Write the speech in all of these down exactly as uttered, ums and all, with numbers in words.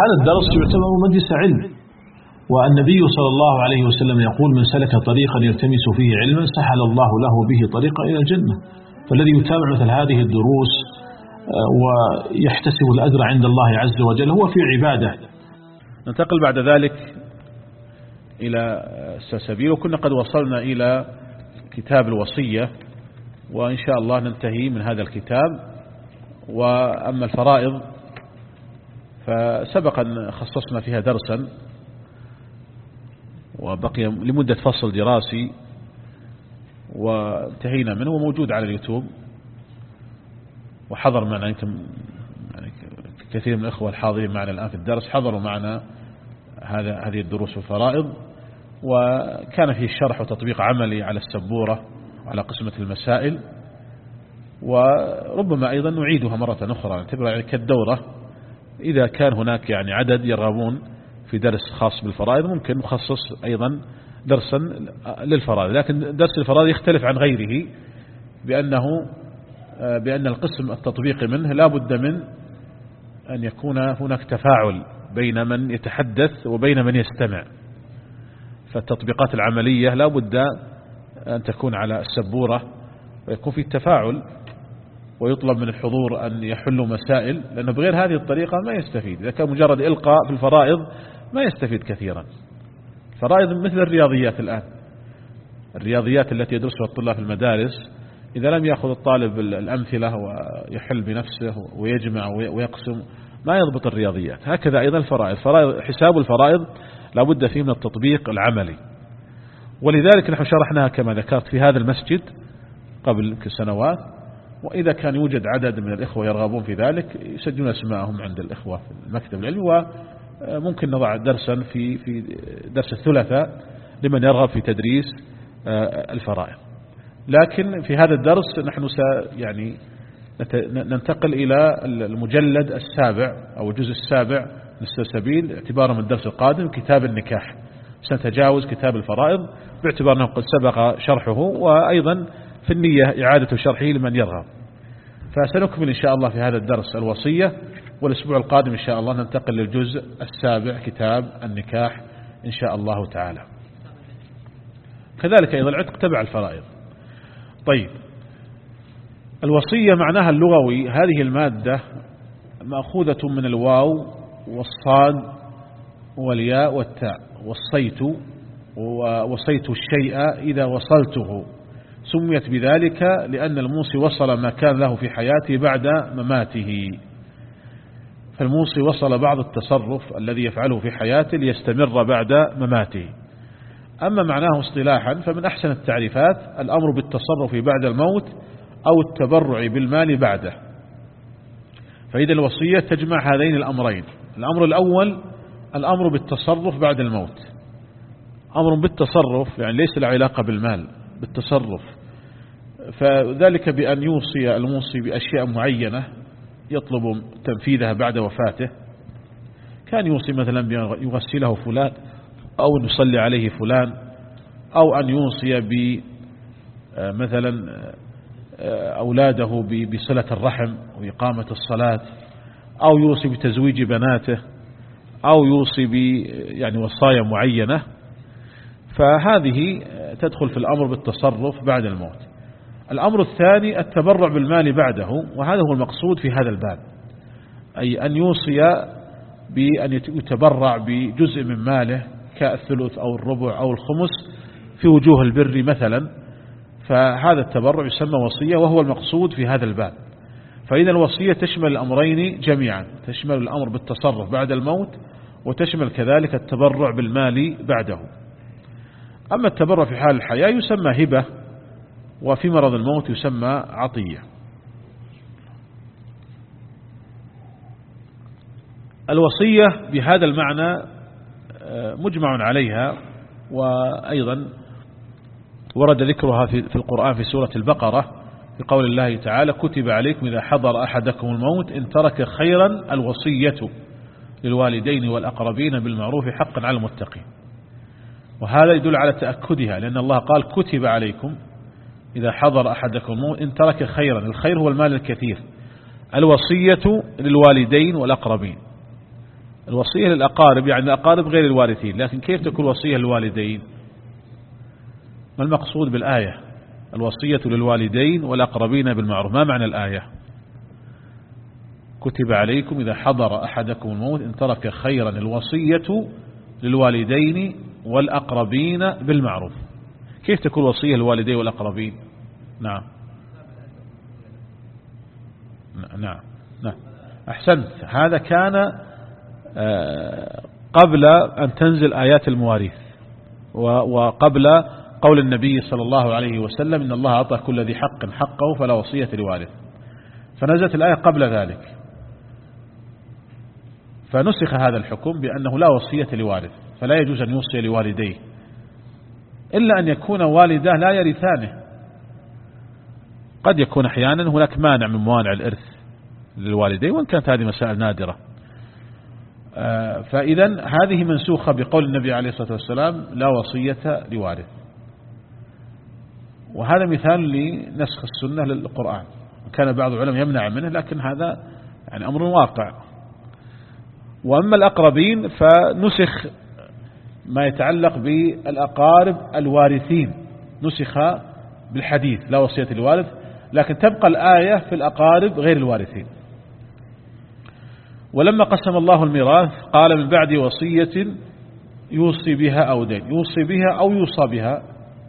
هذا الدرس يعتبر مجلس علم، والنبي صلى الله عليه وسلم يقول: من سلك طريقا يلتمس فيه علما سهل الله له به طريقا إلى الجنة. فالذي يتابع مثل هذه الدروس ويحتسب الأجر عند الله عز وجل هو في عبادة. ننتقل بعد ذلك إلى السلسبيل، وكنا قد وصلنا إلى كتاب الوصية، وإن شاء الله ننتهي من هذا الكتاب. وأما الفرائض فسبق أن خصصنا فيها درسا، وبقي لمدة فصل دراسي وانتهينا منه، وموجود على اليوتيوب، وحضر معنا يمكن يعني كثير من الأخوة الحاضرين معنا الآن في الدرس حضروا معنا هذا هذه الدروس والفرائض، وكان فيه شرح وتطبيق عملي على السبورة وعلى قسمة المسائل، وربما أيضا نعيدها مرة أخرى نعتبرها يعني كالدورة. إذا كان هناك يعني عدد يرغبون في درس خاص بالفرائض ممكن نخصص أيضا درسا للفرائض، لكن درس الفرائض يختلف عن غيره بأنه بأن القسم التطبيقي منه لا بد من أن يكون هناك تفاعل بين من يتحدث وبين من يستمع. فالتطبيقات العملية لا بد أن تكون على السبورة ويكون في التفاعل، ويطلب من الحضور أن يحلوا مسائل، لأنه بغير هذه الطريقة ما يستفيد. إذا كان مجرد إلقاء في الفرائض ما يستفيد كثيرا. الفرائض مثل الرياضيات الآن، الرياضيات التي يدرسها الطلاب في المدارس، إذا لم يأخذ الطالب الأمثلة ويحل بنفسه ويجمع ويقسم ما يضبط الرياضيات. هكذا أيضا الفرائض، فرائض حساب الفرائض لابد فيه من التطبيق العملي. ولذلك نحن شرحناها كما ذكرت في هذا المسجد قبل سنوات، وإذا كان يوجد عدد من الإخوة يرغبون في ذلك يسجلون اسمائهم عند الإخوة في المكتب العلمي، وممكن نضع درسا في في درس الثلاثاء لمن يرغب في تدريس الفرائض. لكن في هذا الدرس نحن يعني ننتقل إلى المجلد السابع أو الجزء السابع للسلسبيل اعتبارا من الدرس القادم، كتاب النكاح. سنتجاوز كتاب الفرائض باعتبار أنه قد سبق شرحه، وأيضا في النية إعادة شرحه لمن يرغب. فسنكمل إن شاء الله في هذا الدرس الوصية، والأسبوع القادم إن شاء الله ننتقل للجزء السابع كتاب النكاح إن شاء الله تعالى. كذلك أيضا العتق تبع الفرائض. طيب، الوصية معناها اللغوي هذه المادة مأخوذة من الواو والصاد والياء والتاء. وصيت ووصيت الشيء إذا وصلته، سميت بذلك لأن الموصي وصل ما كان له في حياته بعد مماته. فالموصي وصل بعض التصرف الذي يفعله في حياته ليستمر بعد مماته. أما معناه اصطلاحا فمن أحسن التعريفات الأمر بالتصرف بعد الموت أو التبرع بالمال بعده. فإذا الوصية تجمع هذين الأمرين. الأمر الأول الأمر بالتصرف بعد الموت، أمر بالتصرف يعني ليس له علاقة بالمال، بالتصرف. فذلك بأن يوصي الموصي بأشياء معينة يطلب تنفيذها بعد وفاته. كان يوصي مثلا بأن يغسله فلان أو أن يصلي عليه فلان، أو أن يوصي مثلا أولاده بصلة الرحم وإقامة الصلاة، أو يوصي بتزويج بناته، أو يوصي ب يعني وصايا معينة. فهذه تدخل في الأمر بالتصرف بعد الموت. الأمر الثاني التبرع بالمال بعده، وهذا هو المقصود في هذا الباب، أي أن يوصي بأن يتبرع بجزء من ماله كالثلث أو الربع أو الخمس في وجوه البر مثلا. فهذا التبرع يسمى وصية، وهو المقصود في هذا الباب. فإذا الوصية تشمل الأمرين جميعا، تشمل الأمر بالتصرف بعد الموت، وتشمل كذلك التبرع بالمال بعده. أما التبرع في حال الحياة يسمى هبة، وفي مرض الموت يسمى عطية. الوصية بهذا المعنى مجمع عليها، وأيضا ورد ذكرها في القرآن في سورة البقرة في قول الله تعالى: كتب عليكم إذا حضر أحدكم الموت إن ترك خيرا الوصية للوالدين والأقربين بالمعروف حقا على المتقين. وهذا يدل على تأكدها، لأن الله قال: كتب عليكم إذا حضر أحدكم الموت إن ترك خيرا. الخير هو المال الكثير. الوصية للوالدين والأقربين، الوصية للأقارب يعني الأقارب غير الوارثين، لكن كيف تكون وصية للوالدين؟ ما المقصود بالآية؟ الوصية للوالدين والأقربين بالمعروف، ما معنى الآية؟ كتب عليكم إذا حضر أحدكم الموت إن ترك خيرا الوصية للوالدين والأقربين بالمعروف. كيف تكون وصية للوالدين والأقربين؟ نعم نعم نعم أحسنت. هذا كان قبل أن تنزل آيات المواريث وقبل قول النبي صلى الله عليه وسلم إن الله أعطى كل ذي حق حقه فلا وصية لوارث، فنزلت الآية قبل ذلك، فنسخ هذا الحكم بأنه لا وصية لوارث، فلا يجوز أن يوصي لوالديه إلا أن يكون والده لا يرثانه. قد يكون أحيانا هناك مانع من موانع الإرث للوالدين، وإن كانت هذه مسائل نادرة. فإذا هذه منسوخة بقول النبي عليه الصلاة والسلام لا وصية لوارث، وهذا مثال لنسخ السنة للقرآن، كان بعض العلماء يمنع منه، لكن هذا يعني أمر واقع. وأما الأقربين فنسخ ما يتعلق بالأقارب الوارثين، نسخ بالحديث لا وصية للوارث، لكن تبقى الآية في الأقارب غير الوارثين. ولما قسم الله الميراث قال من بعد وصية يوصي بها أو دين، يوصي بها أو يوصى بها،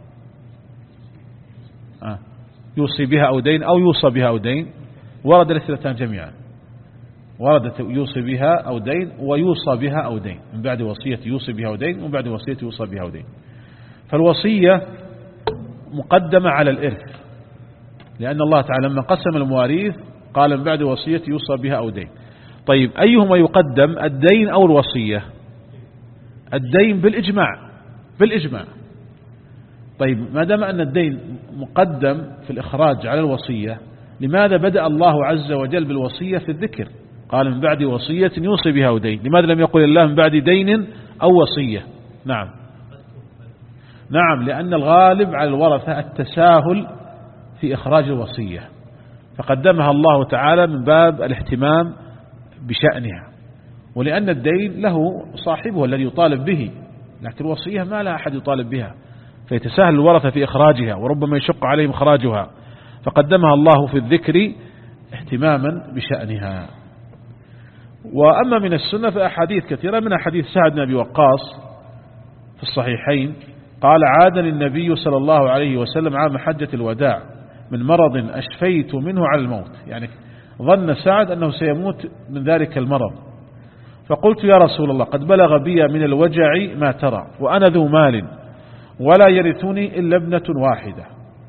آه. يوصي بها أو دين أو يوصى بها أو دين، ورد الاثنتان جميعا، وردت يوصي بها أو دين ويوصى بها أو دين، من بعد وصية يوصي بها أو دين ومن بعد وصية يوصى بها أو دين. فالوصية مقدمة على الإرث، لأن الله تعالى لما قسم المواريث قال من بعد وصية يوصى بها أو دين. طيب أيهما يقدم، الدين أو الوصية؟ الدين بالإجماع، بالإجماع. طيب ما دام أن الدين مقدم في الإخراج على الوصية، لماذا بدأ الله عز وجل بالوصية في الذكر؟ قال من بعد وصية يوصي بها أو دين، لماذا لم يقل الله من بعد دين أو وصية؟ نعم نعم لأن الغالب على الورثة التساهل في إخراج الوصية، فقدمها الله تعالى من باب الاهتمام بشأنها، ولأن الدين له صاحبه الذي يطالب به، لكن الوصية ما لها أحد يطالب بها، فيتساهل الورثة في إخراجها وربما يشق عليهم إخراجها، فقدمها الله في الذكر اهتماما بشأنها. وأما من السنة فأحاديث كثيرة، من حديث سعد بن أبي وقاص في الصحيحين قال عادني النبي صلى الله عليه وسلم عام حجة الوداع من مرض أشفيت منه على الموت، يعني ظن سعد أنه سيموت من ذلك المرض، فقلت يا رسول الله قد بلغ بي من الوجع ما ترى وأنا ذو مال ولا يرثني إلا ابنة واحدة،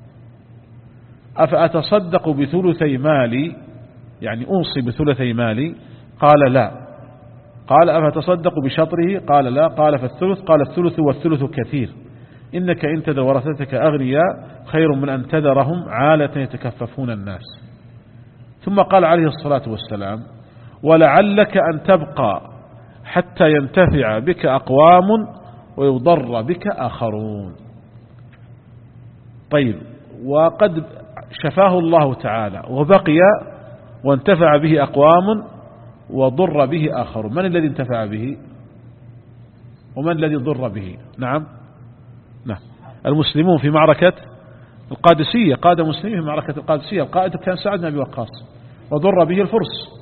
أفأتصدق بثلثي مالي، يعني أوصي بثلثي مالي؟ قال لا. قال أفتصدق بشطره؟ قال لا. قال فالثلث؟ قال الثلث والثلث كثير، إنك إن تذر ورثتك أغنياء خير من أن تذرهم عالة يتكففون الناس. ثم قال عليه الصلاة والسلام ولعلك أن تبقى حتى ينتفع بك أقوام ويضر بك آخرون. طيب وقد شفاه الله تعالى وبقي وانتفع به أقوام وضر به آخر، من الذي انتفع به ومن الذي ضر به؟ نعم نعم المسلمون في معركة القادسية، قاد مسلمين في معركة القادسية، القائد كان سعد بن أبي وقاص وضر به الفرس،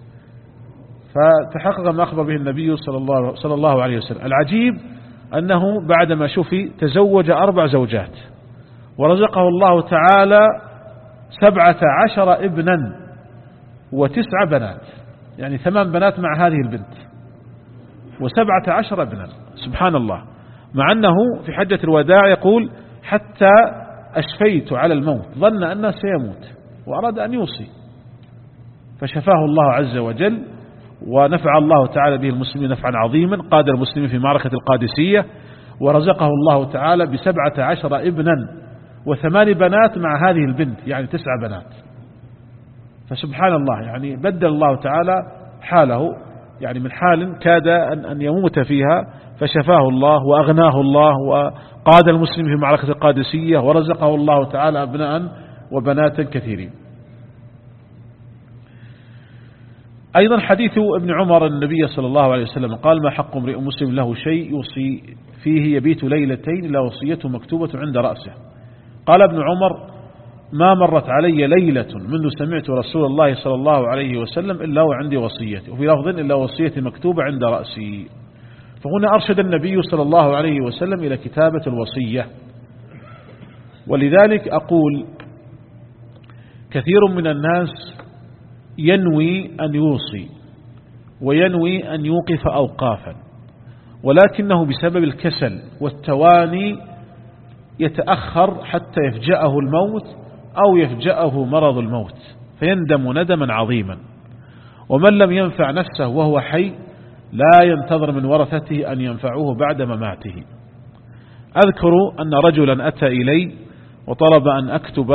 فتحقق ما أخبر به النبي صلى الله, صلى الله عليه وسلم. العجيب أنه بعدما شفي تزوج أربع زوجات ورزقه الله تعالى سبعة عشر ابنا وتسع بنات، يعني ثمان بنات مع هذه البنت وسبعة عشر ابنا، سبحان الله، مع أنه في حجة الوداع يقول حتى أشفيت على الموت، ظن أنه سيموت وأراد أن يوصي، فشفاه الله عز وجل ونفع الله تعالى به المسلمين نفعا عظيما، قاد المسلمين في معركة القادسية ورزقه الله تعالى بسبعة عشر ابنا وثمان بنات مع هذه البنت، يعني تسع بنات. فسبحان الله، يعني بدل الله تعالى حاله، يعني من حال كاد أن يموت فيها فشفاه الله وأغناه الله وقاد المسلم في معركة القادسية ورزقه الله تعالى أبناء وبنات كثيرين. أيضا حديث ابن عمر النبي صلى الله عليه وسلم قال ما حق امرئ مسلم له شيء يوصي فيه يبيت ليلتين إلا وصيته مكتوبة عند رأسه. قال ابن عمر ما مرت علي ليلة منذ سمعت رسول الله صلى الله عليه وسلم إلا وعندي وصيتي، وفي لفظ إلا وصيتي مكتوبة عند رأسي. فهنا أرشد النبي صلى الله عليه وسلم إلى كتابة الوصية. ولذلك أقول كثير من الناس ينوي أن يوصي وينوي أن يوقف أوقافا، ولكنه بسبب الكسل والتواني يتأخر حتى يفجأه الموت أو يفجأه مرض الموت فيندم ندما عظيما. ومن لم ينفع نفسه وهو حي لا ينتظر من ورثته أن ينفعوه بعد مماته. أذكر أن رجلا أتى إلي وطلب أن أكتب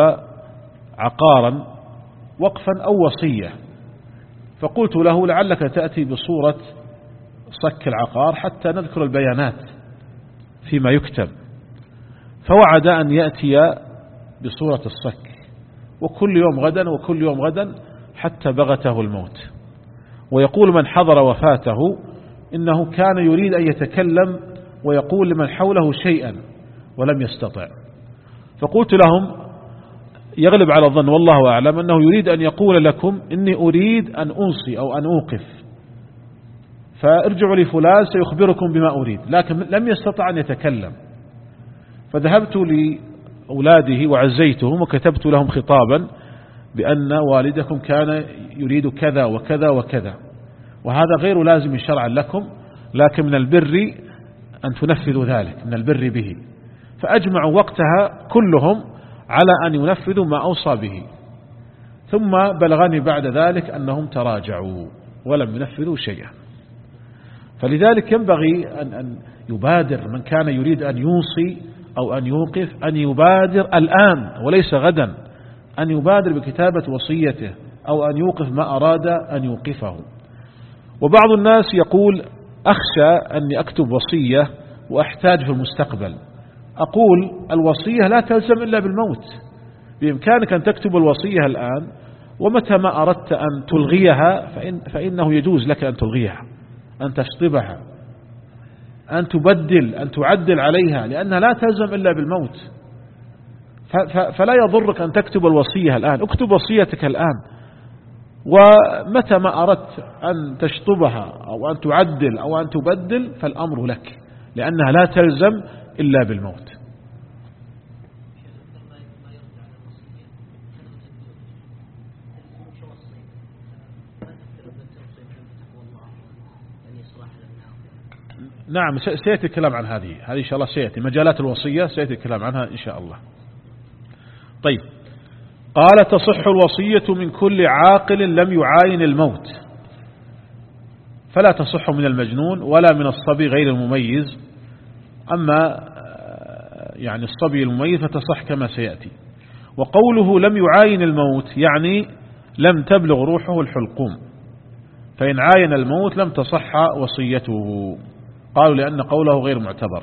عقارا وقفا أو وصية، فقلت له لعلك تأتي بصورة صك العقار حتى نذكر البيانات فيما يكتب، فوعد أن يأتي بصورة الصك، وكل يوم غدا وكل يوم غدا حتى بغته الموت. ويقول من حضر وفاته إنه كان يريد أن يتكلم ويقول لمن حوله شيئا ولم يستطع، فقلت لهم يغلب على الظن والله أعلم أنه يريد أن يقول لكم إني أريد أن أنصي أو أن أوقف، فارجعوا لفلان سيخبركم بما أريد، لكن لم يستطع أن يتكلم. فذهبت لأولاده وعزيتهم وكتبت لهم خطابا بأن والدكم كان يريد كذا وكذا وكذا، وهذا غير لازم شرعا لكم، لكن من البر أن تنفذوا ذلك، من البر به. فأجمعوا وقتها كلهم على أن ينفذوا ما أوصى به، ثم بلغني بعد ذلك أنهم تراجعوا ولم ينفذوا شيئا. فلذلك ينبغي أن, أن يبادر من كان يريد أن يوصي أو أن يوقف أن يبادر الآن وليس غدا، أن يبادر بكتابة وصيته أو أن يوقف ما أراد أن يوقفه. وبعض الناس يقول أخشى أني أكتب وصية وأحتاج في المستقبل. أقول الوصية لا تلزم إلا بالموت، بإمكانك أن تكتب الوصية الآن، ومتى ما أردت أن تلغيها فإن فإنه يجوز لك أن تلغيها، أن تشطبها، أن تبدل، أن تعدل عليها، لأنها لا تلزم إلا بالموت. فلا يضرك أن تكتب الوصية الآن، اكتب وصيتك الآن، ومتى ما أردت أن تشطبها أو أن تعدل أو أن تبدل فالأمر لك، لأنها لا تلزم إلا بالموت. نعم سيأتي الكلام عن هذه هذه إن شاء الله، سيأتي مجالات الوصية سيأتي الكلام عنها إن شاء الله. طيب، قال تصح الوصية من كل عاقل لم يعاين الموت، فلا تصح من المجنون ولا من الصبي غير المميز، أما يعني الصبي المميز فتصح كما سيأتي. وقوله لم يعاين الموت يعني لم تبلغ روحه الحلقوم، فإن عاين الموت لم تصح وصيته، قالوا لأن قوله غير معتبر.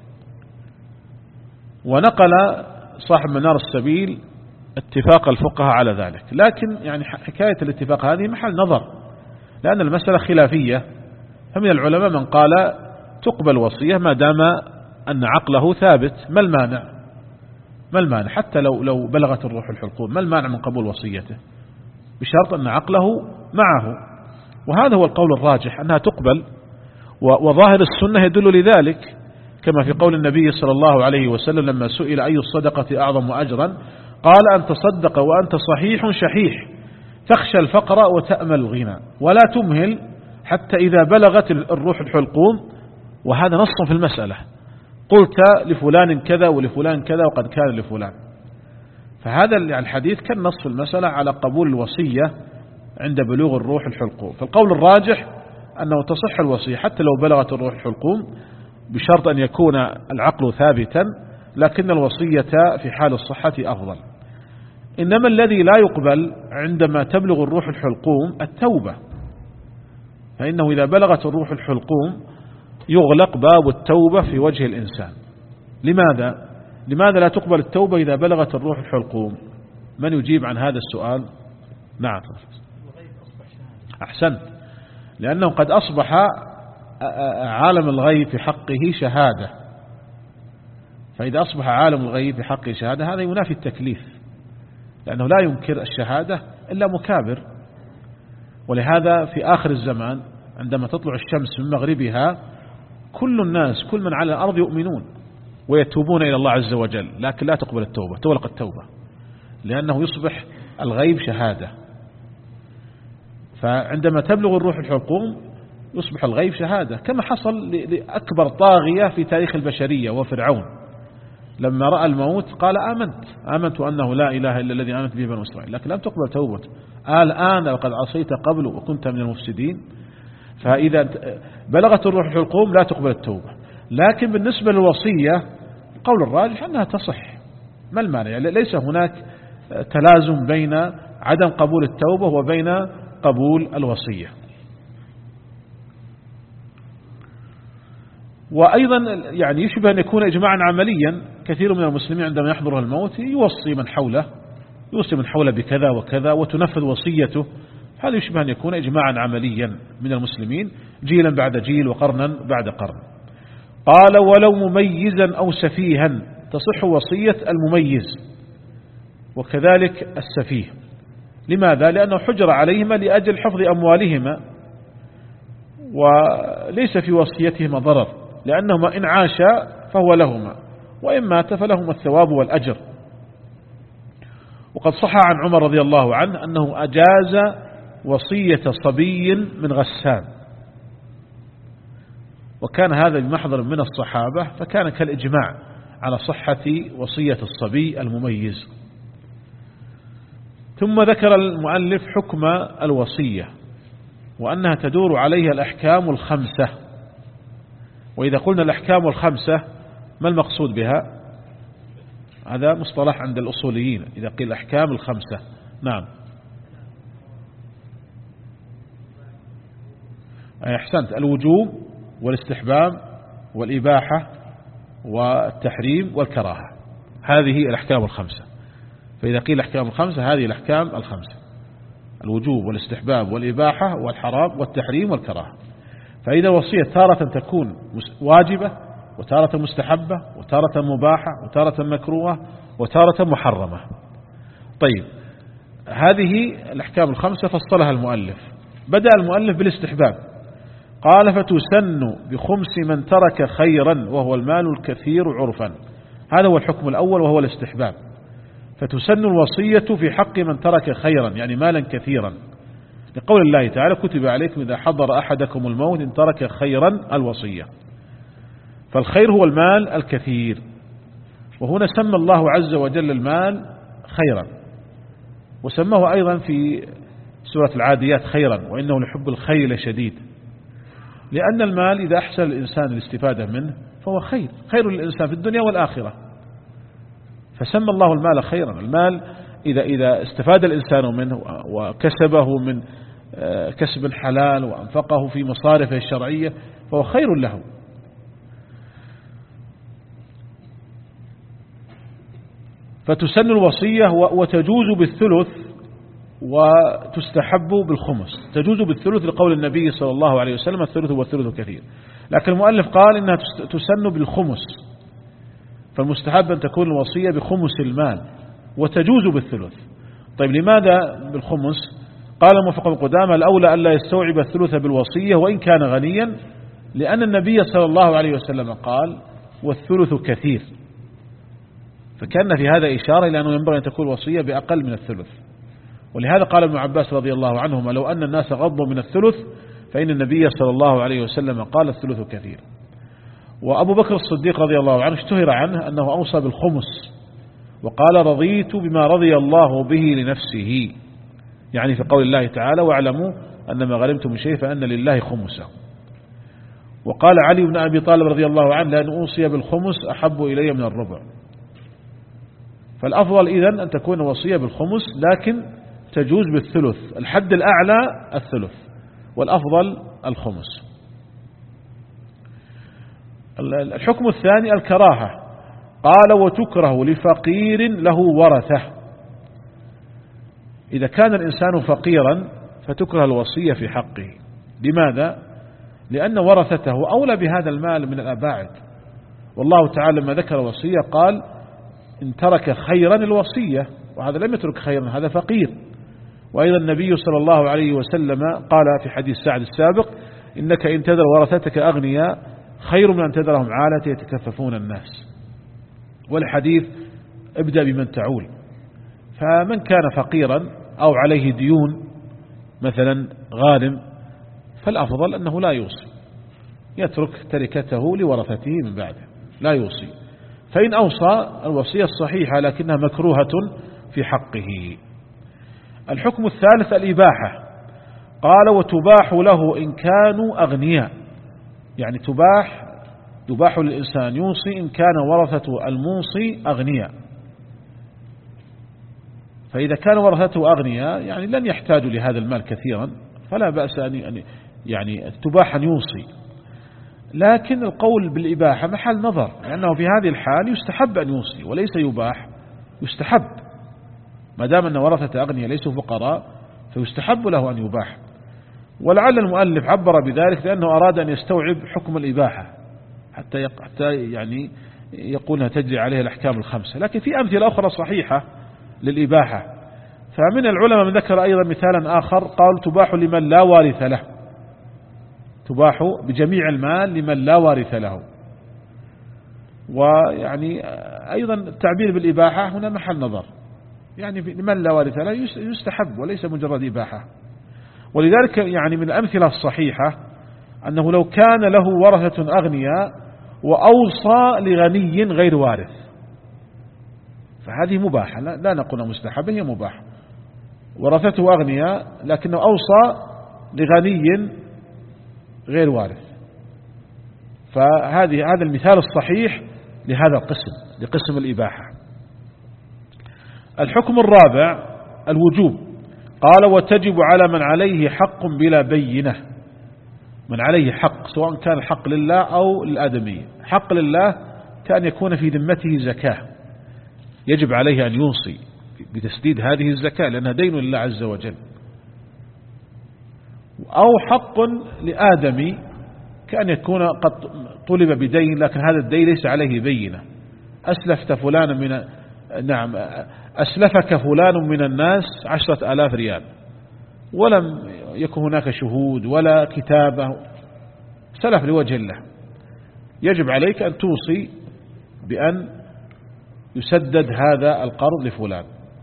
ونقل صاحب منار السبيل اتفاق الفقهاء على ذلك، لكن يعني حكاية الاتفاق هذه محل نظر، لأن المسألة خلافية. فمن العلماء من قال تقبل وصية ما دام أن عقله ثابت، ما المانع ما المانع حتى لو لو بلغت الروح الحلقوم، ما المانع من قبول وصيته بشرط أن عقله معه. وهذا هو القول الراجح أنها تقبل، وظاهر السنة يدل لذلك، كما في قول النبي صلى الله عليه وسلم لما سئل أي الصدقة أعظم أجرا قال أن تصدق وأنت صحيح شحيح تخشى الفقر وتأمل الغنى ولا تمهل حتى إذا بلغت الروح الحلقوم، وهذا نص في المسألة، قلت لفلان كذا ولفلان كذا وقد كان لفلان. فهذا الحديث كان نص في المسألة على قبول الوصية عند بلوغ الروح الحلقوم. فالقول الراجح أنه تصح الوصية حتى لو بلغت الروح الحلقوم بشرط أن يكون العقل ثابتا، لكن الوصية في حال الصحة أفضل. إنما الذي لا يقبل عندما تبلغ الروح الحلقوم التوبة، فإنه إذا بلغت الروح الحلقوم يغلق باب التوبة في وجه الإنسان. لماذا؟ لماذا لا تقبل التوبة إذا بلغت الروح الحلقوم؟ من يجيب عن هذا السؤال؟ نعم. أحسنت، لأنه قد أصبح عالم الغيب في حقه شهادة، فإذا أصبح عالم الغيب في حقه شهادة هذا ينافي التكليف، لأنه لا ينكر الشهادة إلا مكابر. ولهذا في آخر الزمان عندما تطلع الشمس من مغربها كل الناس كل من على الأرض يؤمنون ويتوبون إلى الله عز وجل، لكن لا تقبل التوبة، تغلق التوبة، لأنه يصبح الغيب شهادة. فعندما تبلغ الروح الحلقوم يصبح الغيب شهادة، كما حصل لأكبر طاغية في تاريخ البشرية وفرعون، لما رأى الموت قال آمنت آمنت أنه لا إله إلا الذي آمنت به بنو إسرائيل، لكن لم تقبل توبته. الآن وقد عصيت قبل وكنت من المفسدين. فإذا بلغت الروح الحلقوم لا تقبل التوبة. لكن بالنسبة للوصية القول الراجح أنها تصح، ما المانع؟ يعني ليس هناك تلازم بين عدم قبول التوبة وبين قبول الوصية. وأيضا يعني يشبه أن يكون إجماعا عمليا، كثير من المسلمين عندما يحضره الموت يوصي من حوله يوصي من حوله بكذا وكذا وتنفذ وصيته، هذا يشبه أن يكون إجماعا عمليا من المسلمين جيلا بعد جيل وقرنا بعد قرن. قال ولو مميزا أو سفيها تصح وصية المميز وكذلك السفيه. لماذا؟ لأنه حجر عليهما لأجل حفظ أموالهما وليس في وصيتهما ضرر، لأنهما إن عاشا فهو لهما وإن مات فلهما الثواب والأجر. وقد صح عن عمر رضي الله عنه أنه أجاز وصية صبي من غسان، وكان هذا بمحضر من الصحابة، فكان كالإجماع على صحة وصية الصبي المميز. ثم ذكر المؤلف حكم الوصية وأنها تدور عليها الأحكام الخمسة. وإذا قلنا الأحكام الخمسة ما المقصود بها؟ هذا مصطلح عند الأصوليين إذا قيل الأحكام الخمسة. نعم أحسنت، الوجوب والاستحباب والإباحة والتحريم والكراهة، هذه الأحكام الخمسة. فإذا قيل الأحكام الخمسة هذه الأحكام الخمسة: الوجوب والاستحباب والإباحة والحرام والتحريم والكراهة. فإذا الوصية تارة تكون واجبة وتارة مستحبة وتارة مباحة وتارة مكروهة وتارة محرمة. طيب هذه الأحكام الخمسة فصلها المؤلف. بدأ المؤلف بالاستحباب، قال فتسن بخمس من ترك خيرا وهو المال الكثير عرفا. هذا هو الحكم الأول وهو الاستحباب. فتسن الوصية في حق من ترك خيرا يعني مالا كثيرا، لقول الله تعالى كتب عليكم إذا حضر أحدكم الموت إن ترك خيرا الوصية. فالخير هو المال الكثير، وهنا سمى الله عز وجل المال خيرا، وسماه أيضا في سورة العاديات خيرا وإنه لحب الخير لشديد، لأن المال إذا أحسن الإنسان الاستفادة منه فهو خير خير للإنسان في الدنيا والآخرة. فسمى الله المال خيرا. المال إذا إذا استفاد الإنسان منه وكسبه من كسب حلال وأنفقه في مصارفه الشرعية فهو خير له. فتسن الوصية وتجوز بالثلث وتستحب بالخمس. تجوز بالثلث لقول النبي صلى الله عليه وسلم الثلث والثلث كثير، لكن المؤلف قال إنها تسن بالخمس، فالمستحب أن تكون الوصية بخمس المال وتجوز بالثلث. طيب لماذا بالخمس؟ قال موفق القدامى الأولى ألا يستوعب الثلث بالوصية وإن كان غنيا، لأن النبي صلى الله عليه وسلم قال والثلث كثير، فكان في هذا إشارة إلى أنه ينبغي أن تكون الوصية بأقل من الثلث. ولهذا قال ابن عباس رضي الله عنهما لو أن الناس غضوا من الثلث فإن النبي صلى الله عليه وسلم قال الثلث كثير. وأبو بكر الصديق رضي الله عنه اشتهر عنه أنه أوصى بالخمس وقال رضيت بما رضي الله به لنفسه، يعني في قول الله تعالى واعلموا أن ما غنمتم من شيء فأن لله خمسه. وقال علي بن أبي طالب رضي الله عنه لأن أوصي بالخمس أحب إلي من الربع. فالأفضل إذن أن تكون وصية بالخمس، لكن تجوز بالثلث، الحد الأعلى الثلث والأفضل الخمس. الحكم الثاني الكراهة، قال وتكره لفقير له ورثة. إذا كان الإنسان فقيرا فتكره الوصية في حقه. لماذا؟ لأن ورثته أولى بهذا المال من الأباعد. والله تعالى لما ذكر الوصية قال إن ترك خيرا الوصية، وهذا لم يترك خيرا، هذا فقير. وأيضا النبي صلى الله عليه وسلم قال في حديث سعد السابق إنك إن تذر ورثتك أغنياء خير من أن تذرهم عالة يتكففون الناس. والحديث ابدأ بمن تعول. فمن كان فقيرا أو عليه ديون مثلا غارم فالأفضل أنه لا يوصي، يترك تركته لورثته من بعده، لا يوصي. فإن أوصى الوصية الصحيحة لكنها مكروهة في حقه. الحكم الثالث الإباحة. قال وتباح له إن كانوا أغنياء، يعني تباح يباح للإنسان يوصي إن كان ورثة الموصي أغنياء. فإذا كان ورثته أغنياء يعني لن يحتاجوا لهذا المال كثيرا فلا بأس أن يعني تباح أن يوصي. لكن القول بالإباحة محل نظر، لأنه في هذه الحال يستحب أن يوصي وليس يباح، يستحب ما دام أن ورثة أغنياء ليسوا فقراء فيستحب له أن يباح. ولعل المؤلف عبر بذلك لأنه أراد أن يستوعب حكم الإباحة حتى حتى يعني يقولها تجري عليه الأحكام الخمسة. لكن في أمثلة أخرى صحيحة للإباحة. فمن العلماء من ذكر أيضا مثالا آخر قال تباح لمن لا وارث له، تباح بجميع المال لمن لا وارث له. ويعني أيضا التعبير بالإباحة هنا محل نظر، يعني لمن لا وارث له يستحب وليس مجرد إباحة. ولذلك يعني من الأمثلة الصحيحة أنه لو كان له ورثة أغنياء وأوصى لغني غير وارث فهذه مباحة، لا, لا نقول مستحبة، هي مباحة. ورثته أغنياء لكنه أوصى لغني غير وارث، فهذه هذا المثال الصحيح لهذا القسم، لقسم الإباحة. الحكم الرابع الوجوب. قال وتجب على من عليه حق بلا بينة. من عليه حق سواء كان الحق لله أو للآدمي. حق لله كان يكون في ذمته زكاة يجب عليه أن يوصي بتسديد هذه الزكاة لأنها دين لله عز وجل. أو حق لآدمي كأن يكون قد طلب بدين لكن هذا الدين ليس عليه بينة. أسلفت فلانا من نعم أسلفك فلان من الناس عشرة آلاف ريال ولم يكن هناك شهود ولا كتابة، سلف لوجه الله، يجب عليك أن توصي بأن يسدد هذا القرض لفلان.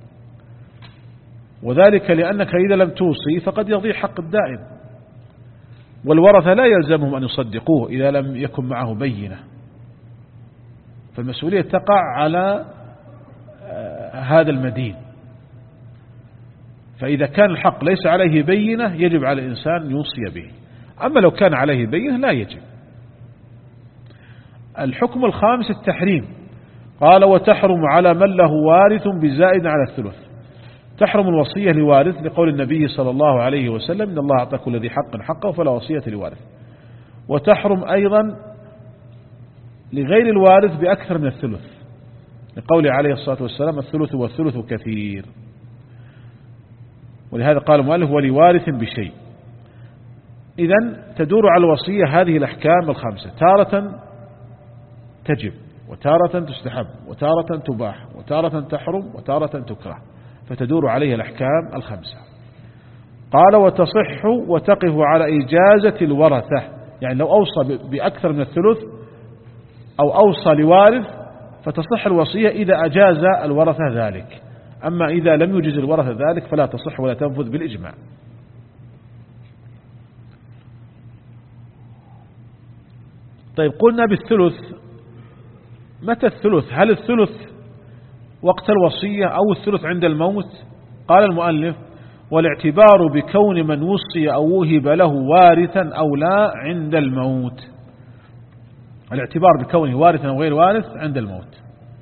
وذلك لأنك إذا لم توصي فقد يضيع حق الدائن، والورثة لا يلزمهم أن يصدقوه إذا لم يكن معه بينة، فالمسؤولية تقع على هذا المدين. فإذا كان الحق ليس عليه بينة يجب على الإنسان يوصي به، أما لو كان عليه بينة لا يجب. الحكم الخامس التحريم. قال وتحرم على من له وارث بزائد على الثلث. تحرم الوصية لوارث لقول النبي صلى الله عليه وسلم إن الله أعطى كل ذي حق حقه فلا وصية لوارث. وتحرم أيضا لغير الوارث بأكثر من الثلث لقول عليه الصلاة والسلام الثلث والثلث كثير. ولهذا قال المؤلف ولوارث بشيء. إذن تدور على الوصية هذه الأحكام الخمسة، تارة تجب وتارة تستحب وتارة تباح وتارة تحرم وتارة تكره، فتدور عليها الأحكام الخمسة. قال وتصح وتقف على إجازة الورثة، يعني لو أوصى بأكثر من الثلث أو أوصى لوارث فتصح الوصية إذا أجاز الورثة ذلك، أما إذا لم يجز الورثة ذلك فلا تصح ولا تنفذ بالإجماع. طيب قلنا بالثلث، متى الثلث؟ هل الثلث وقت الوصية أو الثلث عند الموت؟ قال المؤلف والاعتبار بكون من وصي أو وهب له وارثا أو لا عند الموت. الاعتبار بكونه وارثا أو غير وارث عند الموت،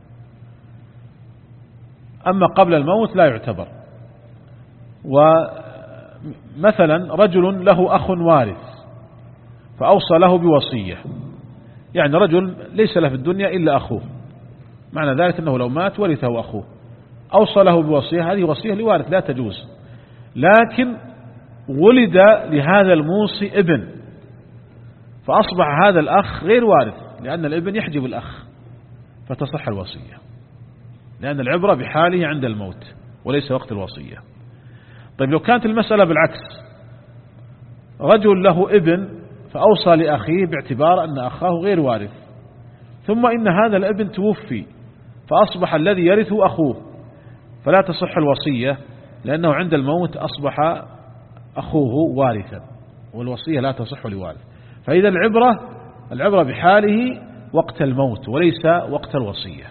أما قبل الموت لا يعتبر. ومثلا رجل له أخ وارث فأوصى له بوصية، يعني رجل ليس له في الدنيا إلا أخوه، معنى ذلك أنه لو مات ورثه أخوه، أوصى له بوصية، هذه وصية لوارث لا تجوز، لكن ولد لهذا الموصي ابن، فأصبح هذا الأخ غير وارث، لأن الابن يحجب الأخ، فتصح الوصية، لأن العبرة بحاله عند الموت وليس وقت الوصية. طيب لو كانت المسألة بالعكس، رجل له ابن فأوصى لأخيه باعتبار أن أخاه غير وارث، ثم إن هذا الابن توفي فأصبح الذي يرثه أخوه، فلا تصح الوصية، لأنه عند الموت أصبح أخوه وارثا، والوصية لا تصح لوارث. فإذا العبرة العبرة بحاله وقت الموت وليس وقت الوصية.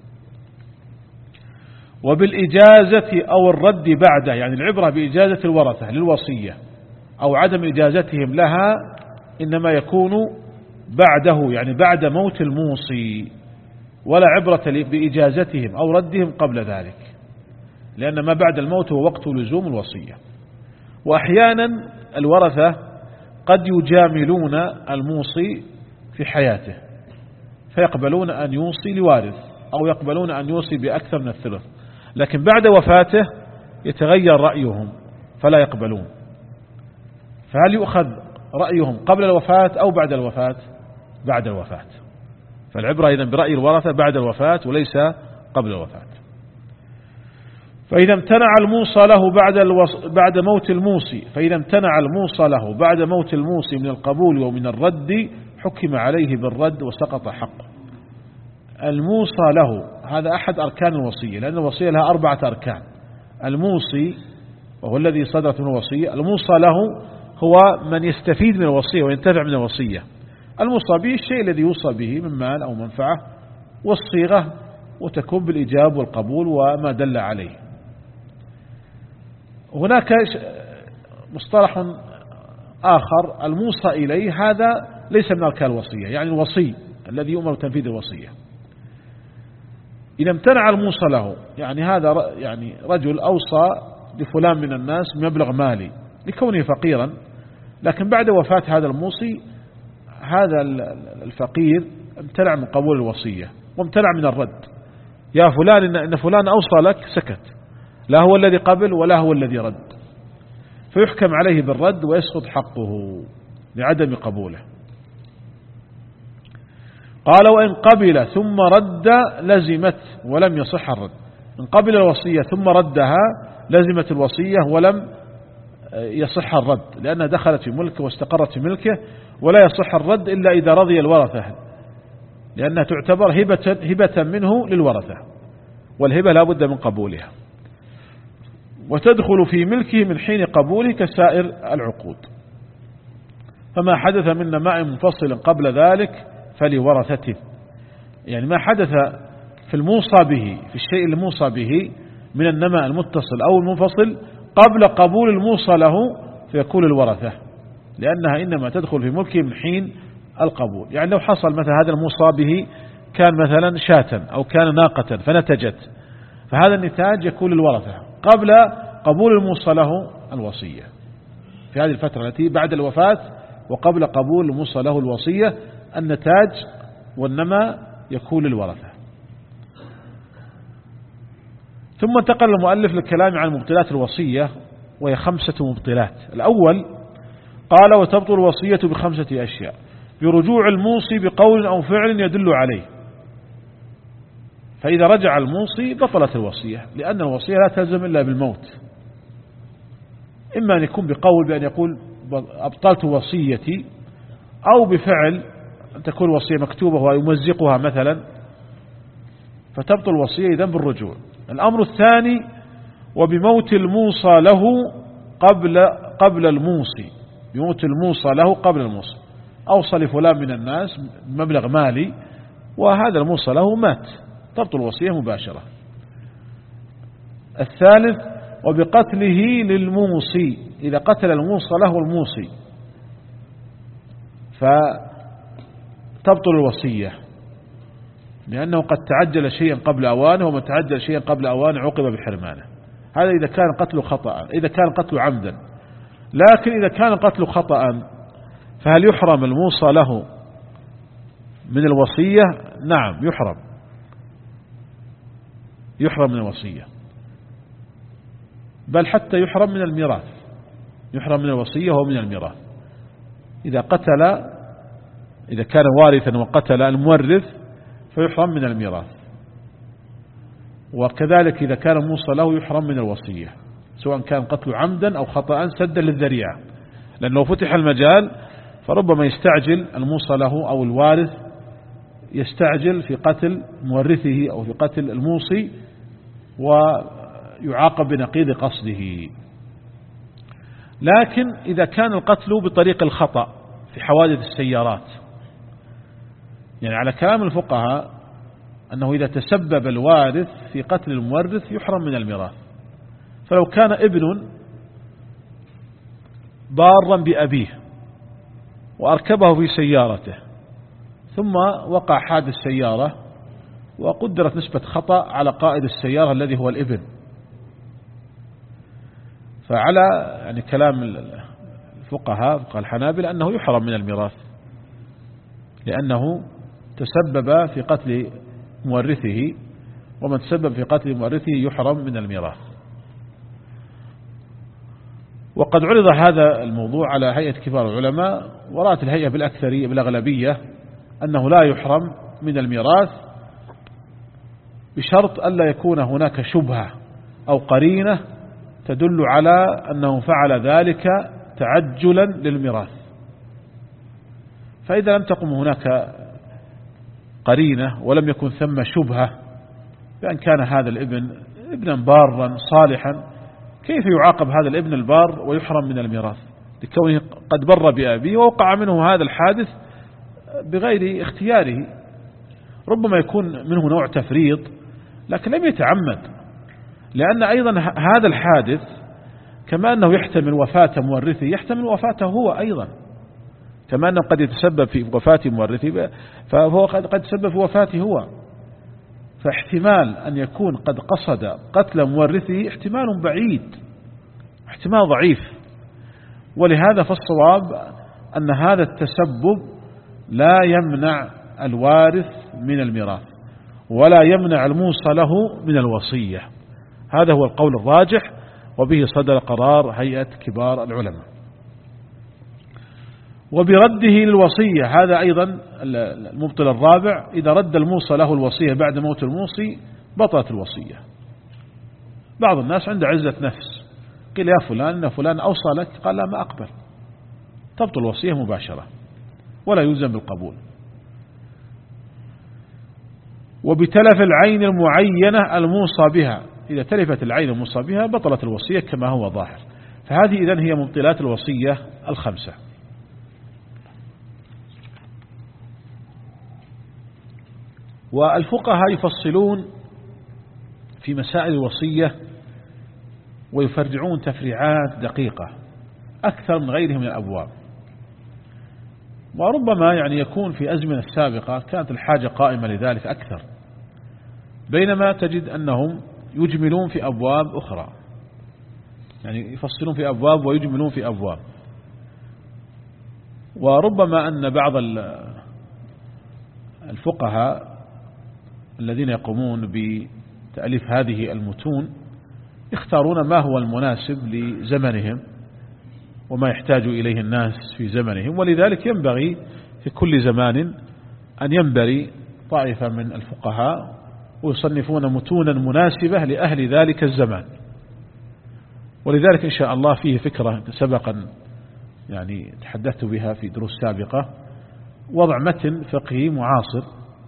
وبالإجازة أو الرد بعده، يعني العبرة بإجازة الورثة للوصية أو عدم إجازتهم لها إنما يكون بعده، يعني بعد موت الموصي، ولا عبرة بإجازتهم أو ردهم قبل ذلك، لأن ما بعد الموت هو وقت لزوم الوصية. وأحيانا الورثة قد يجاملون الموصي في حياته فيقبلون أن يوصي لوارث، أو يقبلون أن يوصي بأكثر من الثلث، لكن بعد وفاته يتغير رأيهم فلا يقبلون. فهل يؤخذ رأيهم قبل الوفاة أو بعد الوفاة؟ بعد الوفاة. فالعبرة إذن برأي الورثة بعد الوفاة وليس قبل الوفاة. فإذا امتنع الموصى له بعد الوص... بعد موت الموصي فإذا امتنع الموصى له بعد موت الموصي من القبول ومن الرد حكم عليه بالرد وسقط حقه. الموصى له هذا أحد أركان الوصية، لأن الوصية لها أربعة أركان. الموصي وهو الذي صدرت من الوصية، الموصى له هو من يستفيد من الوصية وينتفع من الوصية، الموصى به الشيء الذي يوصى به من مال أو منفعة، والصيغة وتكون بالإجاب والقبول وما دل عليه. هناك مصطلح آخر الموصى إليه، هذا ليس من أركان الوصية، يعني الوصي الذي يؤمر تنفيذ الوصية. إذا امتنع الموصى له، يعني هذا يعني رجل أوصى لفلان من الناس بمبلغ مالي لكونه فقيرا، لكن بعد وفاة هذا الموصي هذا الفقير امتنع من قبول الوصية وامتنع من الرد. يا فلان إن فلان أوصى لك، سكت، لا هو الذي قبل ولا هو الذي رد، فيحكم عليه بالرد ويسقط حقه لعدم قبوله. قال وإن قبل ثم رد لزمت ولم يصح الرد. إن قبل الوصية ثم ردها لزمت الوصية ولم يصح الرد، لأنها دخلت في ملكه واستقرت في ملكه، ولا يصح الرد إلا إذا رضي الورثة، لأنها تعتبر هبة, هبة منه للورثة، والهبة لا بد من قبولها، وتدخل في ملكه من حين قبوله كسائر العقود. فما حدث من نماء منفصل قبل ذلك فلورثته، يعني ما حدث في الموصى به، في الشيء الموصى به من النماء المتصل أو المنفصل قبل قبول الموصى له فيكون الورثة، لأنها إنما تدخل في ملكه من حين القبول. يعني لو حصل مثلا هذا الموصى به كان مثلا شاة أو كان ناقة فنتجت، فهذا النتاج يكون للورثة قبل قبول الموصى له الوصية، في هذه الفترة التي بعد الوفاة وقبل قبول الموصى له الوصية النتاج والنماء يكون للورثة. ثم انتقل المؤلف للكلام عن مبطلات الوصية، وهي خمسة مبطلات. الأول قال وتبطل الوصية بخمسة أشياء: برجوع الموصي بقول أو فعل يدل عليه، فإذا رجع الموصي بطلت الوصية، لأن الوصية لا تلزم إلا بالموت، إما أن يكون بقول بأن يقول أبطلت وصيتي، أو بفعل أن تكون الوصية مكتوبة ويمزقها مثلا، فتبطل الوصية إذن بالرجوع. الأمر الثاني وبموت الموصى له قبل قبل الموصي، بموت الموصى له قبل الموصي، أوصى لفلان من الناس بمبلغ مالي وهذا الموصى له مات، تبطل الوصية مباشرة. الثالث وبقتله للموصي، إذا قتل الموصى له الموصي فتبطل الوصية، لأنه قد تعجل شيئا قبل أوانه، ومن تعجل شيئا قبل أوانه عوقب بحرمانه. هذا إذا كان قتله خطأ، إذا كان قتله عمدا. لكن إذا كان قتله خطأ فهل يحرم الموصى له من الوصية؟ نعم يحرم، يحرم من الوصية، بل حتى يحرم من الميراث، يحرم من الوصية ومن الميراث. إذا قتل إذا كان وارثا وقتل المورث فيحرم من الميراث، وكذلك إذا كان موصى له يحرم من الوصية، سواء كان قتل عمدا أو خطأ سدا للذريعة، لأنه لو فتح المجال فربما يستعجل الموصى له أو الوارث يستعجل في قتل مورثه أو في قتل الموصي ويعاقب بنقيض قصده. لكن إذا كان القتل بطريق الخطأ في حوادث السيارات، يعني على كلام الفقهاء أنه إذا تسبب الوارث في قتل المورث يحرم من الميراث. فلو كان ابن بارا بأبيه وأركبه في سيارته ثم وقع حادث سيارة وقدرت نسبة خطأ على قائد السيارة الذي هو الابن، فعلى يعني كلام الفقهاء فقهاء الحنابلة أنه يحرم من الميراث، لأنه تسبب في قتل مورثه، ومن تسبب في قتل مورثه يحرم من الميراث. وقد عرض هذا الموضوع على هيئة كبار العلماء، ورأت الهيئة بالأكثرية بالأغلبية أنه لا يحرم من الميراث، بشرط ألا يكون هناك شبهة أو قرينة تدل على أنه فعل ذلك تعجلا للميراث. فإذا لم تقم هناك قرينة ولم يكن ثم شبهة بأن كان هذا الابن ابنا بارا صالحا، كيف يعاقب هذا الابن البار ويحرم من الميراث لكونه قد بر بأبيه ووقع منه هذا الحادث بغير اختياره؟ ربما يكون منه نوع تفريط لكن لم يتعمد، لأن أيضا هذا الحادث كما أنه يحتمل وفاة مورثه يحتمل وفاته هو أيضا، كما أنه قد يتسبب في وفاة مورثه فهو قد يتسبب في وفاته هو، فاحتمال أن يكون قد قصد قتل مورثه احتمال بعيد، احتمال ضعيف. ولهذا فالصواب أن هذا التسبب لا يمنع الوارث من الميراث ولا يمنع الموصى له من الوصية. هذا هو القول الراجح، وبه صدر قرار هيئة كبار العلماء. وبرده للوصية، هذا أيضا المبطل الرابع، إذا رد الموصى له الوصية بعد موت الموصي بطلت الوصية. بعض الناس عنده عزة نفس، قيل يا فلان إن فلان أوصى لك، قال لا ما أقبل، تبطل الوصية مباشرة ولا يلزم بالقبول. وبتلف العين المعينة الموصى بها، إذا تلفت العين الموصى بها بطلت الوصية كما هو ظاهر. فهذه إذن هي مبطلات الوصية الخمسة. والفقهاء يفصلون في مسائل الوصية ويفرعون تفريعات دقيقة أكثر من غيرهم من الأبواب، وربما يعني يكون في أزمنة السابقة كانت الحاجة قائمة لذلك أكثر، بينما تجد أنهم يجملون في أبواب أخرى، يعني يفصلون في أبواب ويجملون في أبواب. وربما أن بعض الفقهاء الذين يقومون بتأليف هذه المتون يختارون ما هو المناسب لزمنهم وما يحتاج إليه الناس في زمنهم، ولذلك ينبغي في كل زمان أن ينبري طائفة من الفقهاء ويصنفون متونا مناسبة لأهل ذلك الزمان. ولذلك إن شاء الله فيه فكرة سبقا يعني تحدثت بها في دروس سابقة، وضع متن فقهي معاصر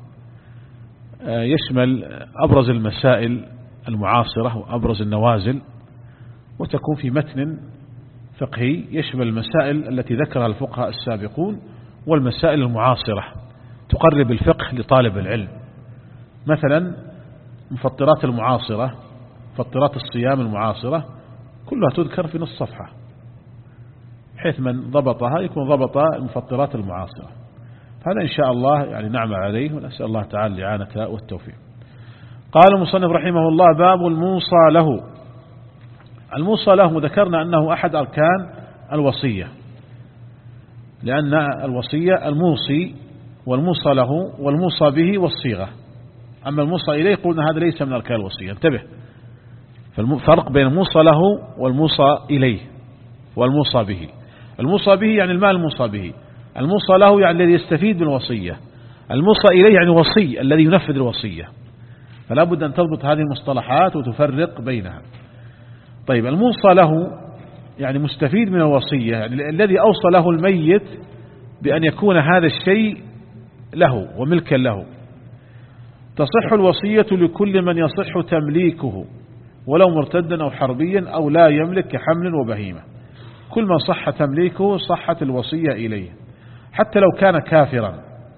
يشمل أبرز المسائل المعاصرة وأبرز النوازل، وتكون في متن فقهي يشمل المسائل التي ذكرها الفقهاء السابقون والمسائل المعاصرة، تقرب الفقه لطالب العلم. مثلا مفطرات المعاصرة، مفطرات الصيام المعاصرة كلها تذكر في نصف صفحة، بحيث من ضبطها يكون ضبط المفطرات المعاصرة. هذا إن شاء الله يعني نعمل عليه، ونسأل الله تعالى الإعانة والتوفيق. قال المصنف رحمه الله: باب الموصى له. الموصى له ذكرنا أنه أحد أركان الوصية، لأن الوصية الموصي والموصى له والموصى به والصيغة، أما الموصى إليه قلنا هذا ليس من أركان الوصية. انتبه، فالفرق بين الموصى له والموصى إليه. هو الموصى به. الموصى به يعني المال الموصى به، الموصى له يعني الذي يستفيد بالوصية، الموصى إليه يعني وصي الذي ينفذ الوصية. فلا بد أن تضبط هذه المصطلحات وتفرق بينها. طيب الموصى له يعني مستفيد من الوصية، يعني الذي أوصى له الميت بأن يكون هذا الشيء له وملكا له. تصح الوصية لكل من يصح تمليكه ولو مرتدا أو حربيا أو لا يملك كحمل وبهيمة. كل من صح تمليكه صحت الوصية إليه حتى لو كان كافرا.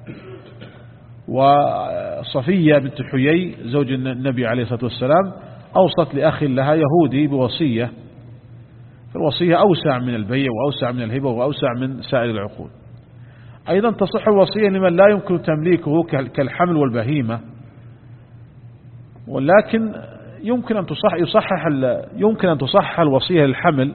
وصفية بنت حيي زوج النبي عليه الصلاة والسلام أوصت لأخ لها يهودي بوصية، فالوصية أوسع من البيع وأوسع من الهبة وأوسع من سائر العقود. أيضا تصح الوصية لمن لا يمكن تمليكه كالحمل والبهيمة، ولكن يمكن أن تصح يصحح يمكن أن تصحح الوصية للحمل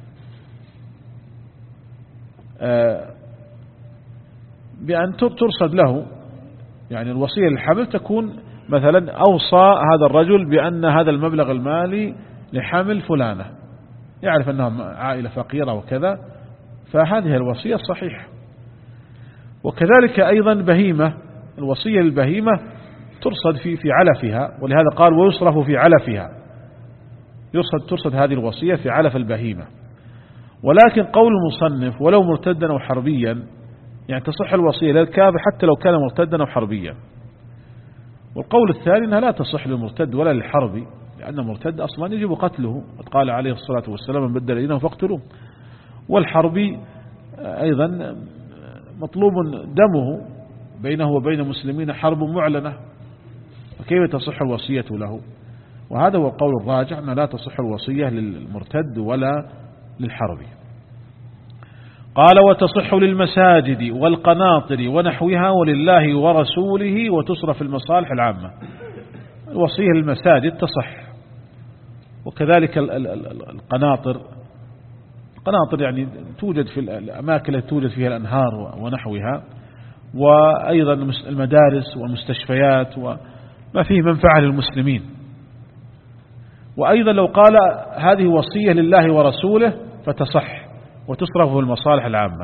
بأن ترصد له. يعني الوصية للحمل تكون مثلا أوصى هذا الرجل بأن هذا المبلغ المالي لحمل فلانة، يعرف أنها عائلة فقيرة وكذا، فهذه الوصية صحيحة. وكذلك أيضا بهيمة، الوصية للبهيمة ترصد في في علفها، ولهذا قال ويصرف في علفها، يرصد ترصد هذه الوصية في علف البهيمة. ولكن قول المصنف ولو مرتدا أو حربيا يعني تصح الوصية للكافر حتى لو كان مرتدا أو حربيا. والقول الثاني أنها لا تصح للمرتد ولا للحربي، لأن المرتد أصلا يجب قتله، قد قال عليه الصلاة والسلام من بدل دينه فاقتلوه. والحربي أيضا مطلوب دمه، بينه وبين المسلمين حرب معلنة، فكيف تصح الوصية له؟ وهذا هو القول الراجح أن لا تصح الوصية للمرتد ولا للحربي. قال وتصح للمساجد والقناطر ونحوها ولله ورسوله وتصرف المصالح العامة. الوصية للمساجد تصح، وكذلك القناطر، القناطر يعني توجد في الأماكن التي توجد فيها الأنهار ونحوها، وأيضا المدارس والمستشفيات وما فيه منفعة للمسلمين. وأيضا لو قال هذه وصية لله ورسوله فتصح وتصرف المصالح العامة.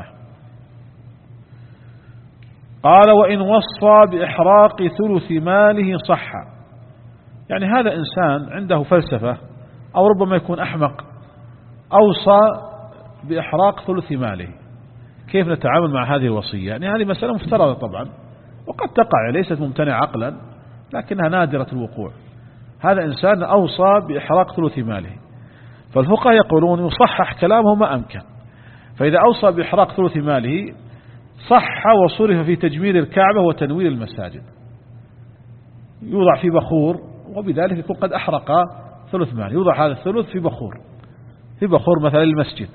قال وإن وصى بإحراق ثلث ماله صح. يعني هذا إنسان عنده فلسفة أو ربما يكون أحمق، أوصى بإحراق ثلث ماله، كيف نتعامل مع هذه الوصية؟ يعني هذه مسألة مفترضة طبعا وقد تقع، ليست ممتنع عقلا لكنها نادرة الوقوع. هذا إنسان أوصى بإحراق ثلث ماله، فالفقهاء يقولون يصحح كلامه ما أمكن. فإذا أوصى بإحراق ثلث ماله صح وصرف في تجميل الكعبة وتنوير المساجد، يوضع في بخور وبذلك يكون قد أحرق ثلث ماله. يوضع هذا الثلث في بخور، في بخور مثلا المسجد.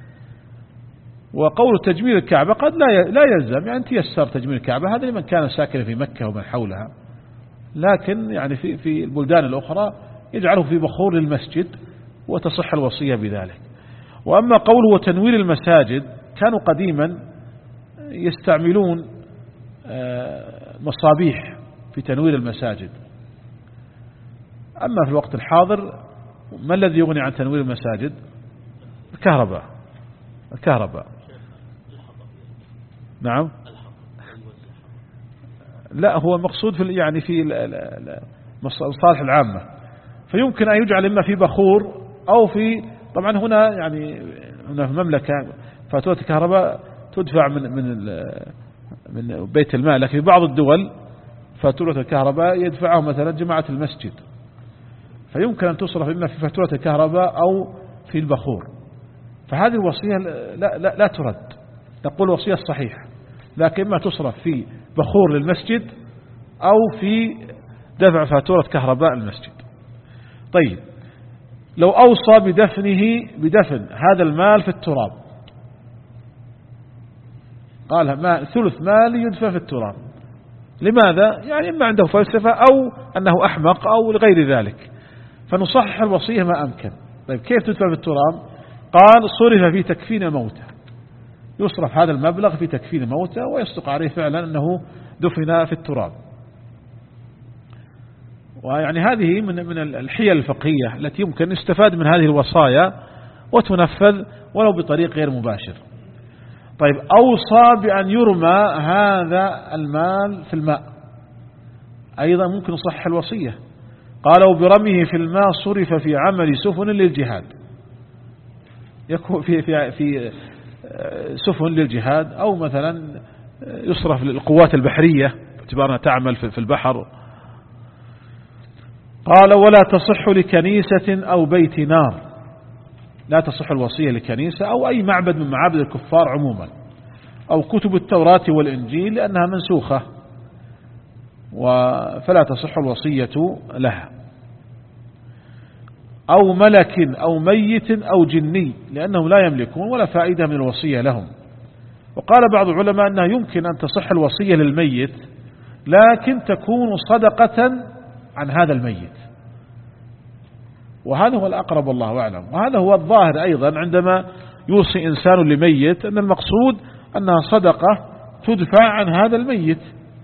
وقول تجميل الكعبة قد لا لا يلزم، يعني تيسر تجميل الكعبة هذا لمن كان ساكنا في مكة ومن حولها، لكن يعني في في البلدان الأخرى يجعله في بخور للمسجد وتصح الوصية بذلك. وأما قوله وتنوير المساجد، كانوا قديما يستعملون مصابيح في تنوير المساجد. أما في الوقت الحاضر ما الذي يغني عن تنوير المساجد؟ الكهرباء، الكهرباء. نعم، لا هو مقصود في يعني في المصالح العامة، فيمكن أن يجعل إما في بخور أو في، طبعا هنا يعني هنا في المملكة فاتورة الكهرباء تدفع من من من بيت المال، لكن في بعض الدول فاتورة الكهرباء يدفعها مثلا جماعة المسجد، فيمكن أن تصرف إما في فاتورة الكهرباء أو في البخور. فهذه الوصية لا, لا, لا ترد، نقول الوصية الصحيحة، لكن إما تصرف في بخور للمسجد أو في دفع فاتورة كهرباء المسجد. طيب لو أوصى بدفنه بدفن هذا المال في التراب، قال ما ثلث مال يدفن في التراب، لماذا؟ يعني إما عنده فلسفة أو أنه أحمق أو لغير ذلك، فنصحح الوصية ما أمكن. طيب كيف تدفن في التراب؟ قال صرف في تكفين موتى، يصرف هذا المبلغ في تكفين موتى ويصدق عليه فعلا أنه دفن في التراب. ويعني هذه من من الحيل الفقهية التي يمكن يستفاد من هذه الوصايا وتنفذ ولو بطريق غير مباشر. طيب أوصى بأن يرمى هذا المال في الماء، أيضا ممكن صح الوصية. قالوا برميه في الماء صرف في عمل سفن للجهاد، يكون في في في سفن للجهاد، أو مثلا يصرف للقوات البحرية باعتبارها تعمل في البحر. قال ولا تصح لكنيسة أو بيت نار، لا تصح الوصية لكنيسة أو أي معبد من معابد الكفار عموما، أو كتب التوراة والإنجيل لأنها منسوخة فلا تصح الوصية لها، أو ملك أو ميت أو جني لأنهم لا يملكون ولا فائدة من الوصية لهم. وقال بعض العلماء أنها يمكن أن تصح الوصية للميت لكن تكون صدقة عن هذا الميت، وهذا هو الأقرب والله أعلم، وهذا هو الظاهر أيضا عندما يوصي إنسان لميت أن المقصود أنها صدقة تدفع عن هذا الميت.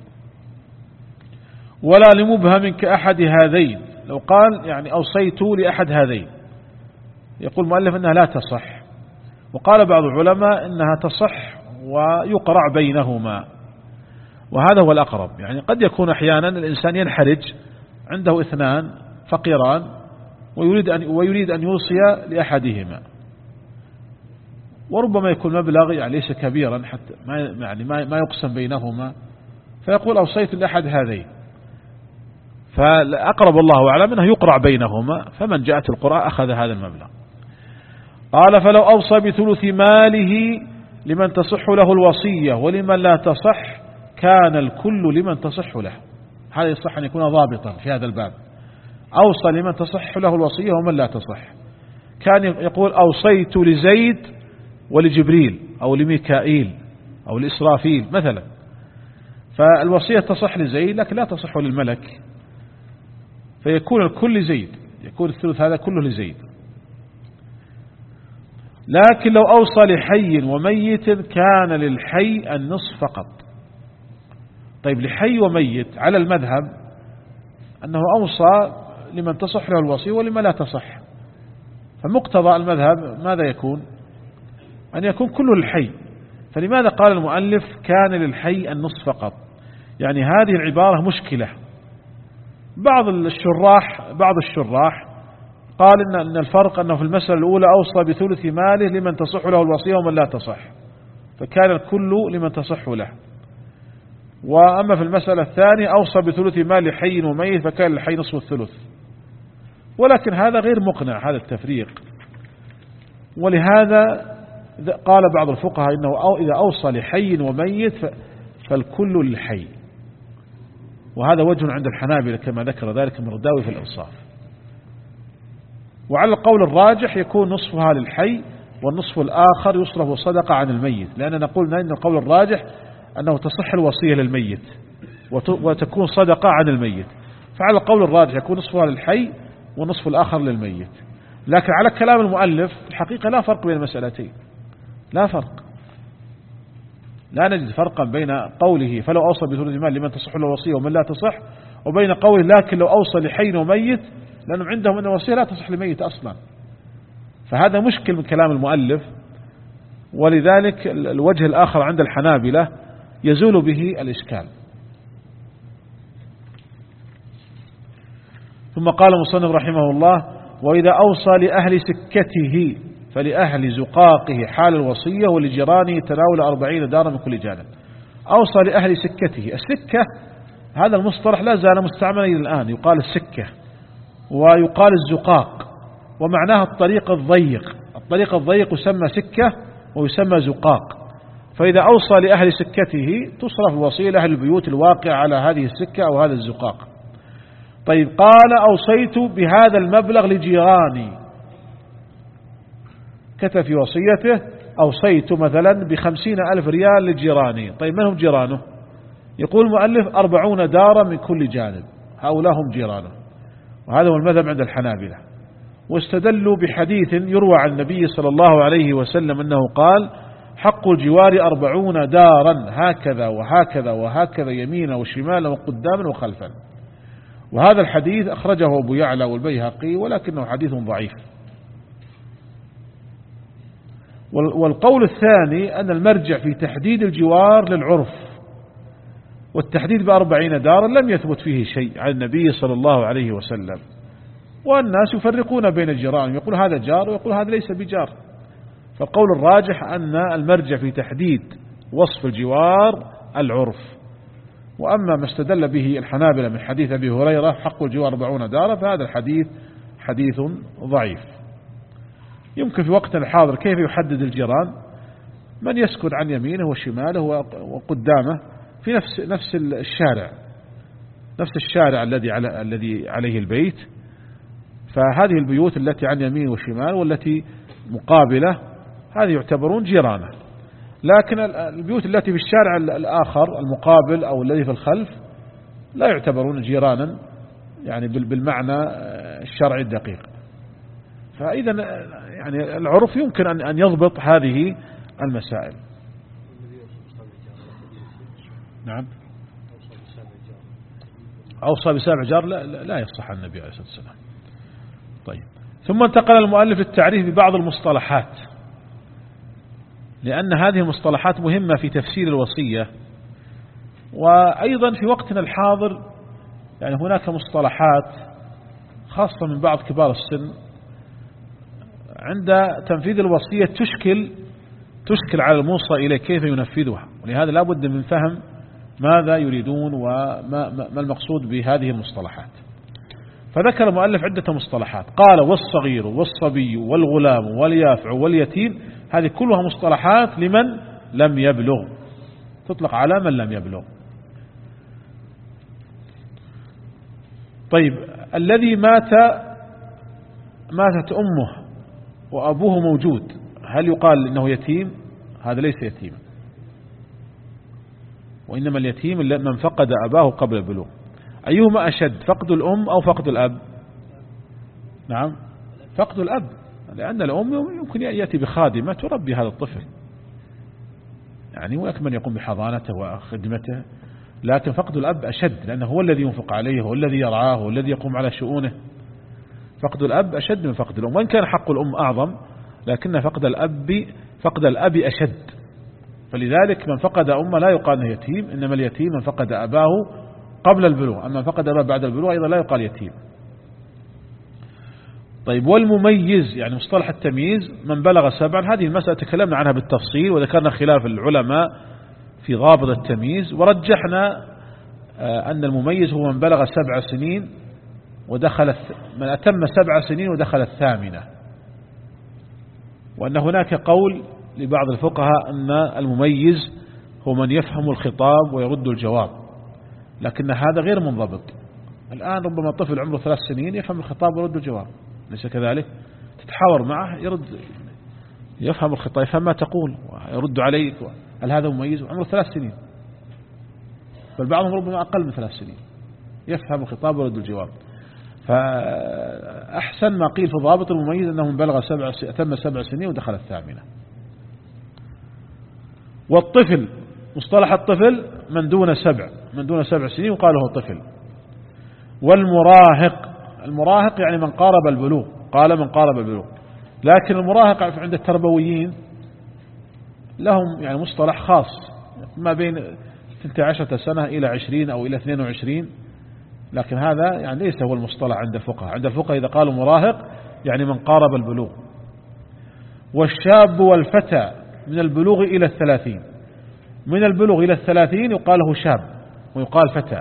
ولا لمبهم كأحد هذين، لو قال يعني أوصيت لأحد هذين يقول المؤلف أنها لا تصح. وقال بعض العلماء أنها تصح ويقرع بينهما، وهذا هو الأقرب. يعني قد يكون أحيانا الإنسان ينحرج عنده اثنان فقيران ويريد أن ويريد أن يوصي لأحدهما، وربما يكون مبلغ يعني ليس كبيرا حتى ما يعني ما يقسم بينهما، فيقول أوصيت لأحد هذين، فأقرب الله أعلم أنه يقرع بينهما، فمن جاءت القرعة أخذ هذا المبلغ. قال فلو أوصى بثلث ماله لمن تصح له الوصية ولمن لا تصح كان الكل لمن تصح له. هذا يصح أن يكون ضابطا في هذا الباب، أوصى لمن تصح له الوصية ومن لا تصح. كان يقول أوصيت لزيد ولجبريل أو لميكائيل أو لإسرافيل مثلا، فالوصية تصح لزيد لكن لا تصح للملك، فيكون الكل زيد، يكون الثلث هذا كله لزيد. لكن لو أوصى لحي وميت كان للحي النصف فقط. طيب لحي وميت على المذهب أنه أوصى لمن تصح له الوصية ولمن لا تصح، فمقتضى المذهب ماذا يكون؟ أن يكون كله للحي. فلماذا قال المؤلف كان للحي النصف فقط؟ يعني هذه العبارة مشكلة. بعض الشراح بعض الشراح قال إن, إن الفرق أنه في المسألة الأولى أوصى بثلث ماله لمن تصح له الوصية ومن لا تصح، فكان الكل لمن تصح له. وأما في المسألة الثانية أوصى بثلث مال حي وميت فكان الحي نصف الثلث، ولكن هذا غير مقنع هذا التفريق. ولهذا قال بعض الفقهاء إنه أو إذا أوصى لحي وميت فالكل للحي، وهذا وجه عند الحنابلة كما ذكر ذلك المرداوي في الإنصاف. وعلى القول الراجح يكون نصفها للحي والنصف الآخر يصرف صدقة عن الميت، لأننا قلنا إن القول الراجح أنه تصح الوصية للميت وتكون صدقة عن الميت، فعلى القول الراجح يكون نصفها للحي والنصف الآخر للميت. لكن على كلام المؤلف الحقيقة لا فرق بين المسألتين، لا فرق، لا نجد فرقا بين قوله فلو أوصى بثلث مال لمن تصح له الوصية ومن لا تصح، وبين قوله لكن لو أوصى لحي وميت، لأنهم عندهم أن الوصية لا تصح لميت أصلا. فهذا مشكل من كلام المؤلف، ولذلك الوجه الآخر عند الحنابلة يزول به الإشكال. ثم قال المصنف رحمه الله وإذا أوصى لأهل سكته فلأهل زقاقه حال الوصية ولجيرانه تناول أربعين دارا من كل جانب. أوصى لأهل سكته، السكة هذا المصطلح لا زال مستعملا إلى الآن، يقال السكة ويقال الزقاق، ومعناها الطريق الضيق، الطريق الضيق يسمى سكة ويسمى زقاق. فإذا أوصى لأهل سكته تصرف الوصية لأهل البيوت الواقع على هذه السكة أو هذا الزقاق. طيب قال أوصيت بهذا المبلغ لجيراني، كتب في وصيته أوصيت مثلا بخمسين ألف ريال لجيراني. طيب من هم جيرانه؟ يقول المؤلف أربعون دارا من كل جانب، هؤلاء هم جيرانه، وهذا هو المذهب عند الحنابلة. واستدلوا بحديث يروى عن النبي صلى الله عليه وسلم أنه قال حق الجوار أربعون دارا هكذا وهكذا وهكذا يمينا وشمالا وقداما وخلفا. وهذا الحديث أخرجه أبو يعلى والبيهقي ولكنه حديث ضعيف. والقول الثاني أن المرجع في تحديد الجوار للعرف، والتحديد بأربعين دارا لم يثبت فيه شيء عن النبي صلى الله عليه وسلم، والناس يفرقون بين الجيران، يقول هذا جار ويقول هذا ليس بجار. فالقول الراجح أن المرجع في تحديد وصف الجوار العرف. وأما ما استدل به الحنابلة من حديث أبي هريرة حق الجوار أربعون دارا فهذا الحديث حديث ضعيف. يمكن في وقتنا الحاضر كيف يحدد الجيران؟ من يسكن عن يمينه وشماله وقدامه في نفس نفس الشارع، نفس الشارع الذي على الذي عليه البيت، فهذه البيوت التي عن يمين وشمال والتي مقابلة هذه يعتبرون جيرانه. لكن البيوت التي في الشارع الآخر المقابل أو الذي في الخلف لا يعتبرون جيرانا يعني بالمعنى الشرعي الدقيق. فإذا يعني العرف يمكن أن يضبط هذه المسائل. نعم. أوصى بسابع جار لا, لا يصح عن النبي عليه الصلاة والسلام. طيب، ثم انتقل المؤلف للتعريف ببعض المصطلحات، لأن هذه المصطلحات مهمة في تفسير الوصية. وأيضا في وقتنا الحاضر يعني هناك مصطلحات خاصة من بعض كبار السن عند تنفيذ الوصية تشكل تشكل على الموصى إليه كيف ينفذها، ولهذا لا بد من فهم ماذا يريدون وما ما المقصود بهذه المصطلحات. فذكر المؤلف عدة مصطلحات، قال والصغير والصبي والغلام واليافع واليتيم، هذه كلها مصطلحات لمن لم يبلغ، تطلق على من لم يبلغ. طيب، الذي مات ماتت أمه وأبوه موجود، هل يقال إنه يتيم؟ هذا ليس يتيما، وإنما اليتيم من فقد أباه قبل البلوغ. أيهما أشد، فقد الأم أو فقد الأب؟ نعم، فقد الأب، لأن الأم يمكن يأتي بخادمة تربي هذا الطفل، يعني هناك من يقوم بحضانته وخدمته، لكن فقد الأب أشد لأنه هو الذي ينفق عليه، هو الذي يرعاه، هو الذي يقوم على شؤونه. فقد الأب أشد من فقد الأم، وإن كان حق الأم أعظم، لكن فقد الأب فقد الأب أشد. فلذلك من فقد أمه لا يقال انه يتيم، إنما اليتيم من فقد أباه قبل البلوغ، أما من فقد أباه بعد البلوغ أيضا لا يقال يتيم. طيب، والمميز يعني مصطلح التمييز من بلغ سبعا، هذه المسألة تكلمنا عنها بالتفصيل وذكرنا خلاف العلماء في ضابط التمييز، ورجحنا أن المميز هو من بلغ سبع سنين ودخل من أتم سبع سنين ودخل الثامنة، وأن هناك قول لبعض الفقهاء أن المميز هو من يفهم الخطاب ويرد الجواب، لكن هذا غير منضبط. الآن ربما طفل عمره ثلاث سنين يفهم الخطاب ويرد الجواب، ليس كذلك؟ تتحاور معه يرد يفهم الخطاب، يفهم ما تقول ويرد عليك. هل هذا مميز عمره ثلاث سنين؟ بل بعضهم ربما أقل من ثلاث سنين يفهم الخطاب ويرد الجواب. فأحسن ما قيل في ضابط المميز أنه بلغ سبع أتم سبع سنين ودخل الثامنة. والطفل مصطلح الطفل من دون سبع من دون سبع سنين وقال له طفل. والمراهق، المراهق يعني من قارب البلوغ، قال من قارب البلوغ، لكن المراهق عند التربويين لهم يعني مصطلح خاص ما بين اثنتي عشرة سنة إلى عشرين أو إلى اثنين وعشرين، لكن هذا يعني ليس هو المصطلح عند الفقهاء. عند الفقهاء إذا قالوا مراهق يعني من قارب البلوغ. والشاب والفتى من البلوغ إلى الثلاثين، من البلوغ إلى الثلاثين يقال له شاب ويقال فتى.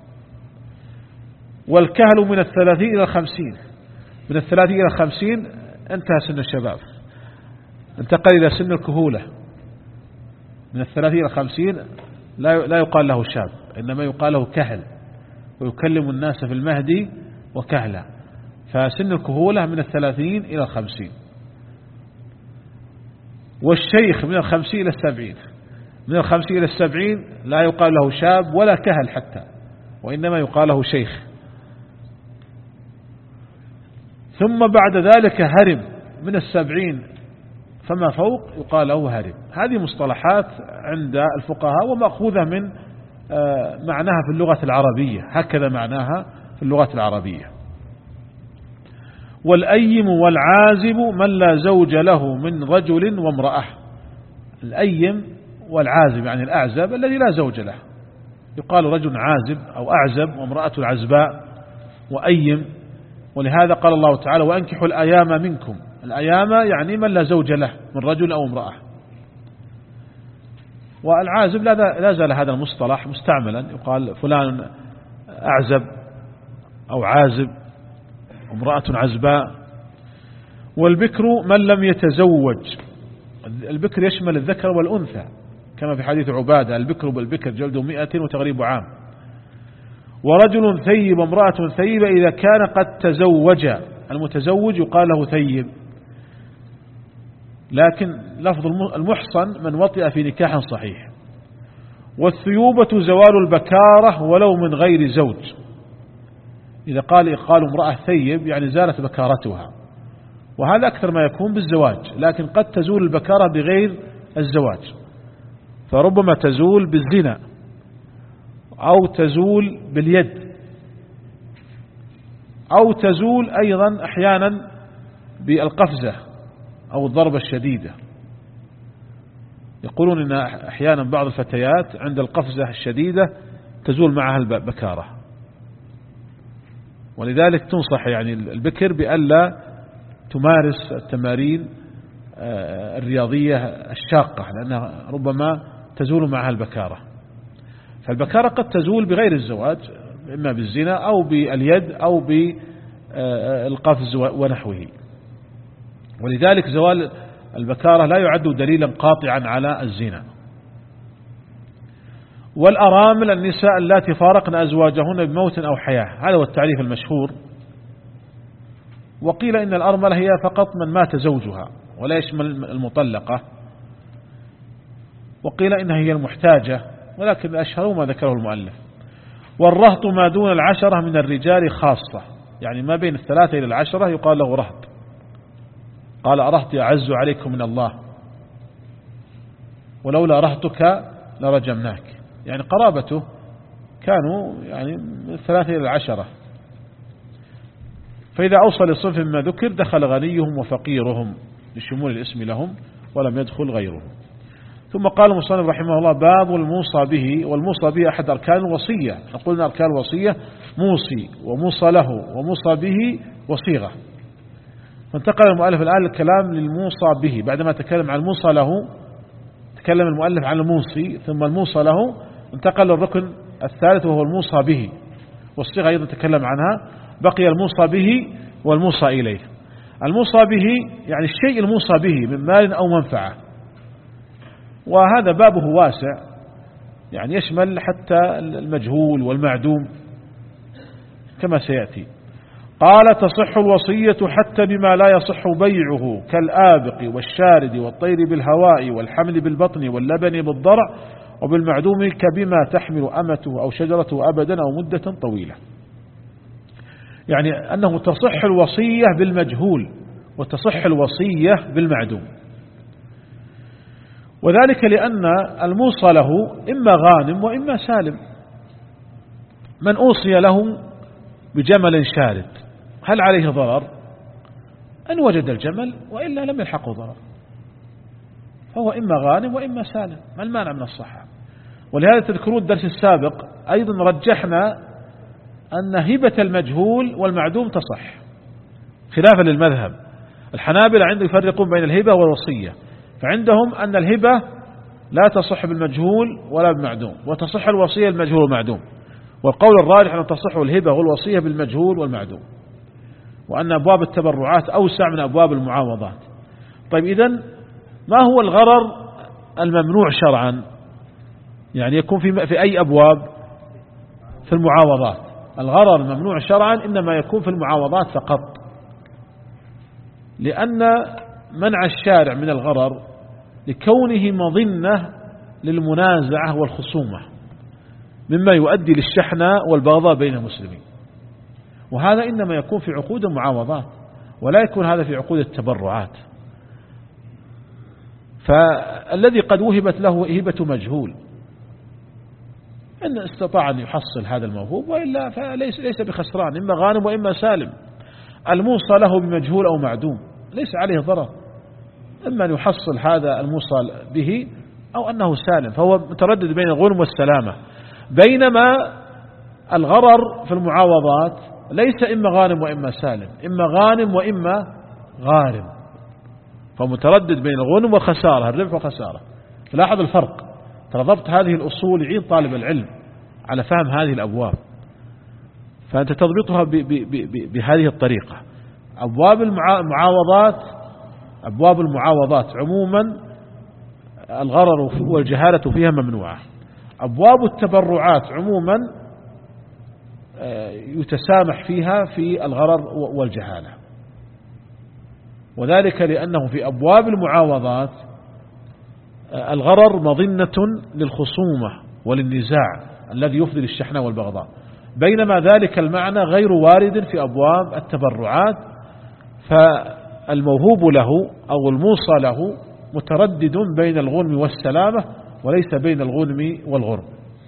والكهل من الثلاثين إلى الخمسين، من الثلاثين إلى الخمسين انتهى سن الشباب، انتقل إلى سن الكهولة. من الثلاثين إلى الخمسين لا لا يقال له شاب، إنما يقال له كهل، ويكلم الناس في المهدي وكهلا. فسن الكهولة من الثلاثين إلى الخمسين. والشيخ من الخمسين إلى السبعين، من الخمسين إلى السبعين لا يقال له شاب ولا كهل حتى، وإنما يقال له شيخ. ثم بعد ذلك هرم، من السبعين فما فوق يقال له هرم. هذه مصطلحات عند الفقهاء ومأخوذة من معناها في اللغة العربية، هكذا معناها في اللغة العربية. والأيم والعازب من لا زوج له من رجل وامرأة. الأيم والعازب يعني الأعزب الذي لا زوج له، يقال رجل عازب أو أعزب وامرأة العزباء وأيم. ولهذا قال الله تعالى وأنكحوا الأيام منكم. الأيام يعني من لا زوج له من رجل أو امرأة. والعازب لا زال هذا المصطلح مستعملا، يقال فلان أعزب أو عازب امرأة عزباء. والبكر من لم يتزوج. البكر يشمل الذكر والأنثى كما في حديث عبادة البكر بالبكر جلد مئة وتغريب عام. ورجل ثيب وامرأة ثيبة إذا كان قد تزوج. المتزوج يقال له ثيب، لكن لفظ المحصن من وطئ في نكاح صحيح. والثيوبة زوال البكارة ولو من غير زوج. إذا قال قال امرأة ثيب يعني زالت بكارتها، وهذا أكثر ما يكون بالزواج، لكن قد تزول البكارة بغير الزواج، فربما تزول بالزنا أو تزول باليد أو تزول أيضا أحيانا بالقفزة أو الضربة الشديدة. يقولون إن أحيانا بعض الفتيات عند القفزة الشديدة تزول معها البكارة، ولذلك تنصح يعني البكر بألا تمارس التمارين الرياضية الشاقة، لأنها ربما تزول معها البكارة. فالبكارة قد تزول بغير الزواج، إما بالزنا أو باليد أو بالقفز ونحوه. ولذلك زوال البكارة لا يعد دليلا قاطعا على الزنا. والأرامل النساء اللاتي فارقن أزواجهن بموت أو حياة، هذا هو التعريف المشهور. وقيل إن الأرملة هي فقط من مات زوجها ولا يشمل المطلقة، وقيل إنها هي المحتاجة، ولكن الأشهر ما ذكره المؤلف. والرهط ما دون العشرة من الرجال خاصة، يعني ما بين الثلاثة إلى العشرة يقال له رهط. قال أرهط أعز عليكم من الله ولولا رهتك لرجمناك، يعني قرابته كانوا يعني من الثلاثة إلى العشرة. فإذا أوصل لصنف ما ذكر دخل غنيهم وفقيرهم لشمول الاسم لهم ولم يدخل غيرهم. ثم قال المصنف رحمه الله باب الموصى به. والموصى به أحد أركان الوصية. قلنا أركان الوصية موصي وموصى له وموصى به وصيغة. فانتقل المؤلف الآن الكلام للموصى به، بعدما تكلم عن الموصى له تكلم المؤلف عن الموصي، ثم الموصى له انتقل للركن الثالث وهو الموصى به، والصيغة أيضا تكلم عنها. بقي الموصى به والموصى إليه. الموصى به يعني الشيء الموصى به من مال أو منفعة، وهذا بابه واسع، يعني يشمل حتى المجهول والمعدوم كما سيأتي. قال تصح الوصية حتى بما لا يصح بيعه كالآبق والشارد والطير بالهواء والحمل بالبطن واللبن بالضرع وبالمعدوم كبما تحمل أمته أو شجرته أبدا أو مدة طويلة. يعني أنه تصح الوصية بالمجهول وتصح الوصية بالمعدوم، وذلك لأن الموصى له إما غانم وإما سالم. من أوصي له بجمل شارد هل عليه ضرر؟ أن وجد الجمل وإلا لم يلحقه ضرر، فهو إما غانم وإما سالم، ما المانع من الصحة؟ ولهذا تذكرون الدرس السابق أيضا رجحنا أن هبة المجهول والمعدوم تصح، خلافا للمذهب. الحنابلة عندهم يفرقون بين الهبة والوصية، فعندهم أن الهبة لا تصح بالمجهول ولا بالمعدوم، وتصح الوصية بالمجهول والمعدوم. والقول الراجح أن تصح الهبة والوصية بالمجهول والمعدوم، وأن أبواب التبرعات أوسع من أبواب المعاوضات. طيب إذن ما هو الغرر الممنوع شرعا؟ يعني يكون في في أي أبواب؟ في المعاوضات. الغرر الممنوع شرعا إنما يكون في المعاوضات فقط، لأن منع الشارع من الغرر لكونه مظنة للمنازعة والخصومة، مما يؤدي للشحنة والبغضاء بين المسلمين، وهذا إنما يكون في عقود المعاوضات ولا يكون هذا في عقود التبرعات. فالذي قد وهبت له هبة مجهول إن استطاع أن يحصل هذا الموهوب، وإلا فليس ليس بخسران، إما غانم وإما سالم. الموصى له بمجهول أو معدوم ليس عليه ضرر، إما أن يحصل هذا الموصى به أو أنه سالم، فهو متردد بين الغنم والسلامة. بينما الغرر في المعاوضات ليس إما غانم وإما سالم، إما غانم وإما غارم، فمتردد بين الغنم والخسارة، الربح والخسارة. لاحظ الفرق، ترى ضبط هذه الأصول يعين طالب العلم على فهم هذه الأبواب، فأنت تضبطها بهذه الطريقة. أبواب المعاوضات أبواب المعاوضات عموما الغرر والجهالة فيها ممنوعة. أبواب التبرعات عموما يتسامح فيها في الغرر والجهالة، وذلك لأنه في أبواب المعاوضات الغرر مظنة للخصومة وللنزاع الذي يفضي للشحناء والبغضاء، بينما ذلك المعنى غير وارد في أبواب التبرعات، فالموهوب له أو الموصى له متردد بين الغنم والسلامة وليس بين الغنم والغرم.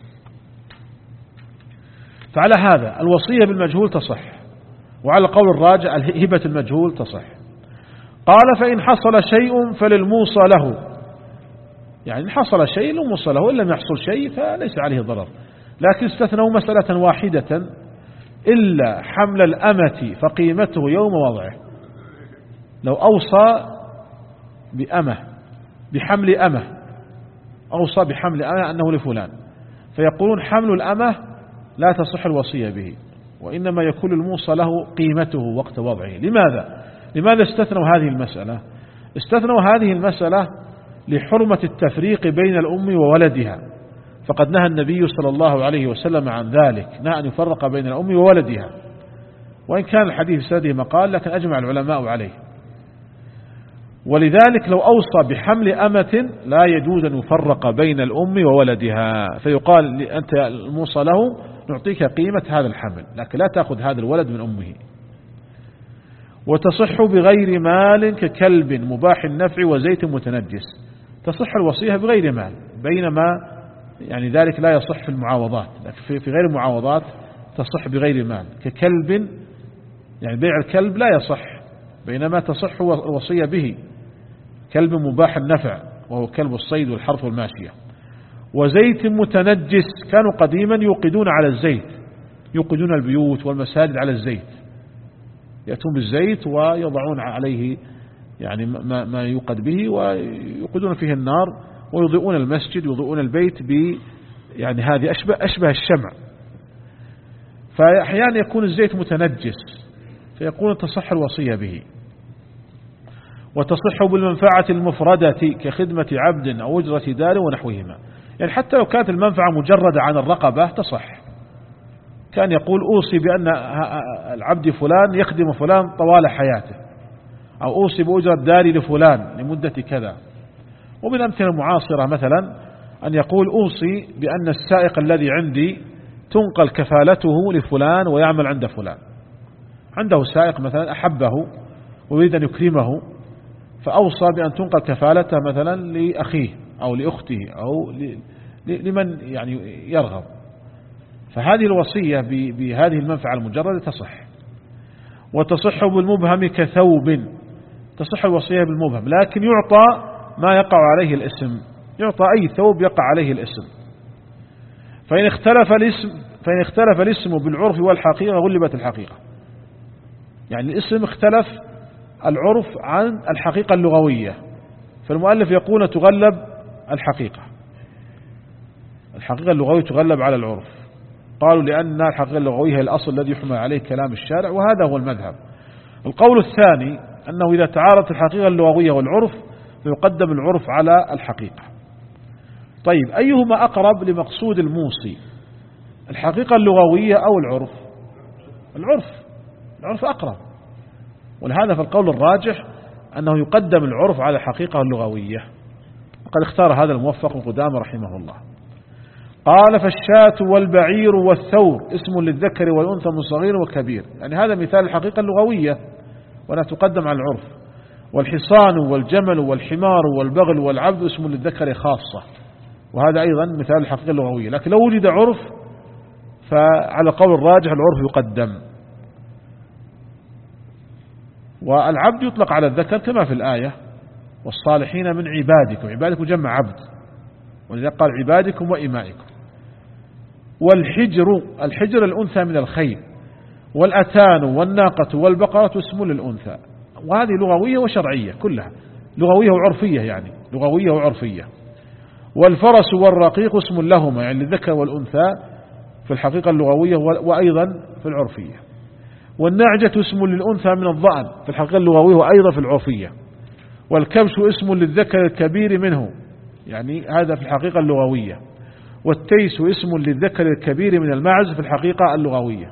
فعلى هذا الوصية بالمجهول تصح، وعلى قول الراجع هبة المجهول تصح. قال فإن حصل شيء فللموصى له، يعني إن حصل شيء للموصى له، إن لم يحصل شيء فليس عليه ضرر. لكن استثنوا مسألة واحدة إلا حمل الأمة فقيمته يوم وضعه. لو أوصى بأمة بحمل أمة، أوصى بحمل أمة أنه لفلان، فيقولون حمل الأمة لا تصح الوصية به، وإنما يكون الموصى له قيمته وقت وضعه. لماذا؟ لماذا استثنوا هذه المسألة؟ استثنوا هذه المسألة لحرمة التفريق بين الأم وولدها، فقد نهى النبي صلى الله عليه وسلم عن ذلك، نهى أن يفرق بين الأم وولدها، وإن كان الحديث ساده مقال لكن أجمع العلماء عليه. ولذلك لو أوصى بحمل أمة لا يجوز أن يفرق بين الأم وولدها، فيقال أنت الموصى له نعطيك قيمة هذا الحمل، لكن لا تأخذ هذا الولد من أمه. وتصح بغير مال ككلب مباح النفع وزيت متنجس، تصح الوصية بغير مال، بينما يعني ذلك لا يصح في المعاوضات، لكن في غير المعاوضات تصح بغير مال ككلب، يعني بيع الكلب لا يصح، بينما تصح الوصية به كلب مباح النفع وهو كلب الصيد والحرث والماشية. وزيت متنجس، كانوا قديما يوقدون على الزيت، يوقدون البيوت والمساجد على الزيت، يأتون بالزيت ويضعون عليه يعني ما, ما يوقد به ويوقدون فيه النار ويضيئون المسجد ويضيئون البيت ب يعني هذه أشبه, أشبه الشمع. فأحيانا يكون الزيت متنجس فيكون تصح الوصية به. وتصح بالمنفعة المفردة كخدمة عبد أو أجرة دار ونحوهما، يعني حتى لو كانت المنفعة مجردة عن الرقبة تصح. كان يقول أوصي بأن العبد فلان يخدم فلان طوال حياته، أو أوصي بأجرة داري لفلان لمدة كذا. ومن الأمثلة المعاصرة مثلا أن يقول أوصي بأن السائق الذي عندي تنقل كفالته لفلان ويعمل عند فلان، عنده سائق مثلا أحبه ويريد أن يكرمه، فأوصى بأن تنقل كفالته مثلا لأخيه أو لأخته أو لمن يعني يرغب، فهذه الوصية بهذه المنفعة المجردة تصح. وتصح بالمبهم كثوب، تصح الوصية بالمبهم، لكن يعطى ما يقع عليه الاسم، يعطى أي ثوب يقع عليه الاسم. فإن اختلف الاسم فإن اختلف الاسم بالعرف والحقيقة غلبت الحقيقة، يعني الاسم اختلف العرف عن الحقيقة اللغوية، فالمؤلف يقول تغلب الحقيقة، الحقيقة اللغوية تغلب على العرف. قالوا لأن الحقيقة اللغوية هي الأصل الذي يحمل عليه كلام الشارع، وهذا هو المذهب. القول الثاني أنه إذا تعارضت الحقيقة اللغوية والعرف فيقدم العرف على الحقيقة. طيب أيهما أقرب لمقصود الموصي، الحقيقة اللغوية أو العرف؟ العرف، العرف أقرب، ولهذا فالقول الراجح أنه يقدم العرف على الحقيقة اللغوية، وقد اختار هذا الموفق القدامى رحمه الله. قال فالشاة والبعير والثور اسم للذكر والأنثى من صغير وكبير، يعني هذا مثال الحقيقة اللغوية ولا تقدم على العرف. والحصان والجمل والحمار والبغل والعبد اسم للذكر خاصة، وهذا أيضا مثال الحقيقة اللغوية، لكن لو وجد عرف فعلى قول الراجح العرف يقدم. والعبد يطلق على الذكر كما في الآية والصالحين من عبادكم، عبادكم جمع عبد، ولذا قال عبادكم وإمائكم. والحجر، الحجر الأنثى من الخيل، والأتان والناقة والبقرة اسم للأنثى، وهذه لغوية وشرعية كلها، لغوية وعرفية، يعني لغوية وعرفية. والفرس والرقيق اسم لهما، يعني للذكر والأنثى في الحقيقة اللغوية وأيضا في العرفية. والنعجة اسم للأنثى من الضأن في الحقيقة اللغوية وأيضا في العرفية. والكبش اسم للذكر الكبير منه، يعني هذا في الحقيقة اللغوية. والتيس اسم للذكر الكبير من المعز في الحقيقة اللغوية.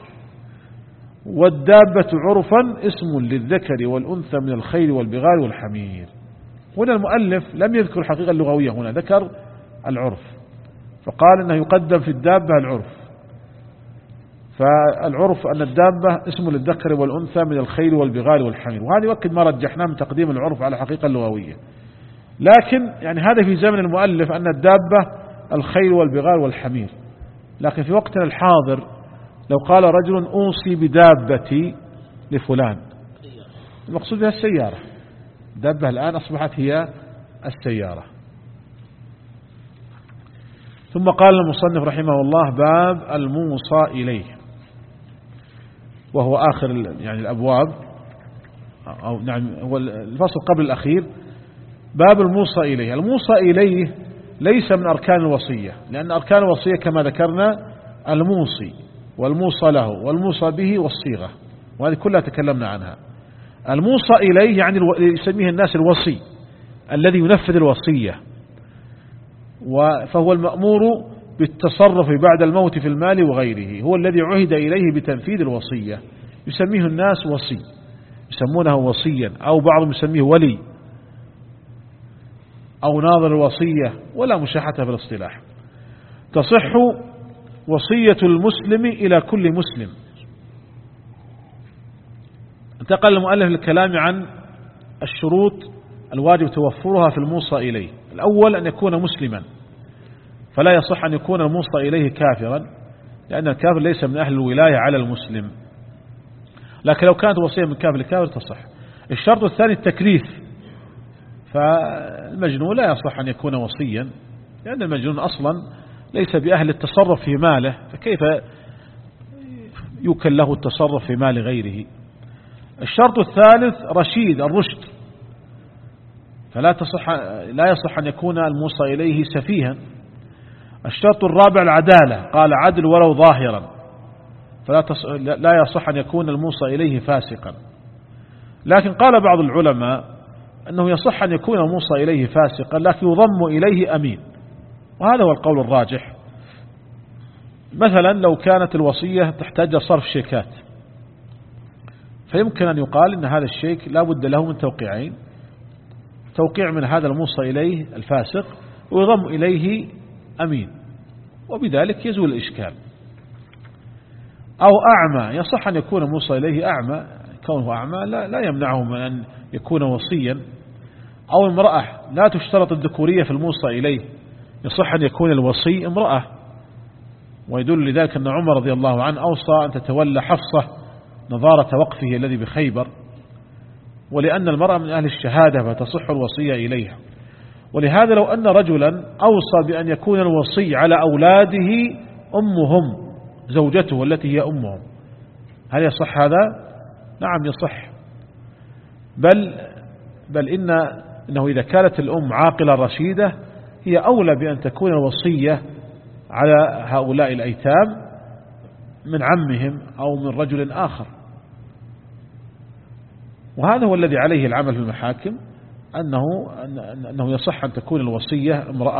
والدابة عرفا اسم للذكر والأنثى من الخيل والبغال والحمير. هنا المؤلف لم يذكر الحقيقة اللغوية، هنا ذكر العرف، فقال أنه يقدم في الدابة العرف. فالعرف أن الدابة اسم للذكر والأنثى من الخيل والبغال والحمير، وهذا يؤكد ما رجحناه من تقديم العرف على الحقيقة اللغوية. لكن يعني هذا في زمن المؤلف أن الدابة الخيل والبغال والحمير، لكن في وقتنا الحاضر لو قال رجل أوصي بدابتي لفلان، المقصود بها السيارة، دابة الآن أصبحت هي السيارة. ثم قال المصنف رحمه الله باب الموصى إليه، وهو آخر يعني الأبواب، أو نعم هو الفصل قبل الأخير. باب الموصى إليه، الموصى إليه ليس من أركان الوصية، لأن أركان الوصية كما ذكرنا الموصي والموصى له والموصى به والصيغة، وهذه كلها تكلمنا عنها. الموصى إليه يعني يسميه الناس الوصي، الذي ينفذ الوصية، فهو المأمور بالتصرف بعد الموت في المال وغيره، هو الذي عهد إليه بتنفيذ الوصية، يسميه الناس وصي، يسمونه وصيا، أو بعضهم يسميه ولي أو ناظر الوصية، ولا مشاحة في الاصطلاح. تصح وصية المسلم إلى كل مسلم. انتقل المؤلف للكلام عن الشروط الواجب توفرها في الموصى إليه. الأول أن يكون مسلما، فلا يصح أن يكون الموصى إليه كافرا، لأن الكافر ليس من أهل الولاية على المسلم، لكن لو كانت وصية من كافر لكافر تصح. الشرط الثاني التكليف، فالمجنون لا يصح أن يكون وصيا، لأن المجنون أصلا ليس بأهل التصرف في ماله، فكيف يمكن له التصرف في مال غيره. الشرط الثالث رشيد الرشد، فلا تصح لا يصح أن يكون الموصى إليه سفيها. الشرط الرابع العدالة، قال عدل ولو ظاهرا، فلا لا يصح أن يكون الموصى إليه فاسقا. لكن قال بعض العلماء أنه يصح أن يكون الموصى إليه فاسقا، لكن يضم إليه أمين، وهذا هو القول الراجح. مثلا لو كانت الوصية تحتاج صرف شيكات، فيمكن أن يقال إن هذا الشيك لا بد له من توقيعين، توقيع من هذا الموصى إليه الفاسق ويضم إليه أمين، وبذلك يزول الإشكال. أو أعمى، يصح أن يكون الموصى إليه أعمى، كونه أعمى لا, لا يمنعه من أن يكون وصيا. أو امرأة، لا تشترط الذكورية في الموصى إليه، يصح أن يكون الوصي امرأة، ويدل لذلك أن عمر رضي الله عنه أوصى أن تتولى حفصة نظارة وقفه الذي بخيبر، ولأن المرأة من أهل الشهادة فتصح الوصية إليها. ولهذا لو أن رجلا أوصى بأن يكون الوصي على أولاده أمهم، زوجته التي هي أمهم، هل يصح هذا؟ نعم يصح، بل بل إن إنه إذا كانت الأم عاقلة رشيدة هي أولى بأن تكون الوصية على هؤلاء الأيتام من عمهم أو من رجل آخر. وهذا هو الذي عليه العمل في المحاكم، أنه أنه يصح أن تكون الوصية امرأة.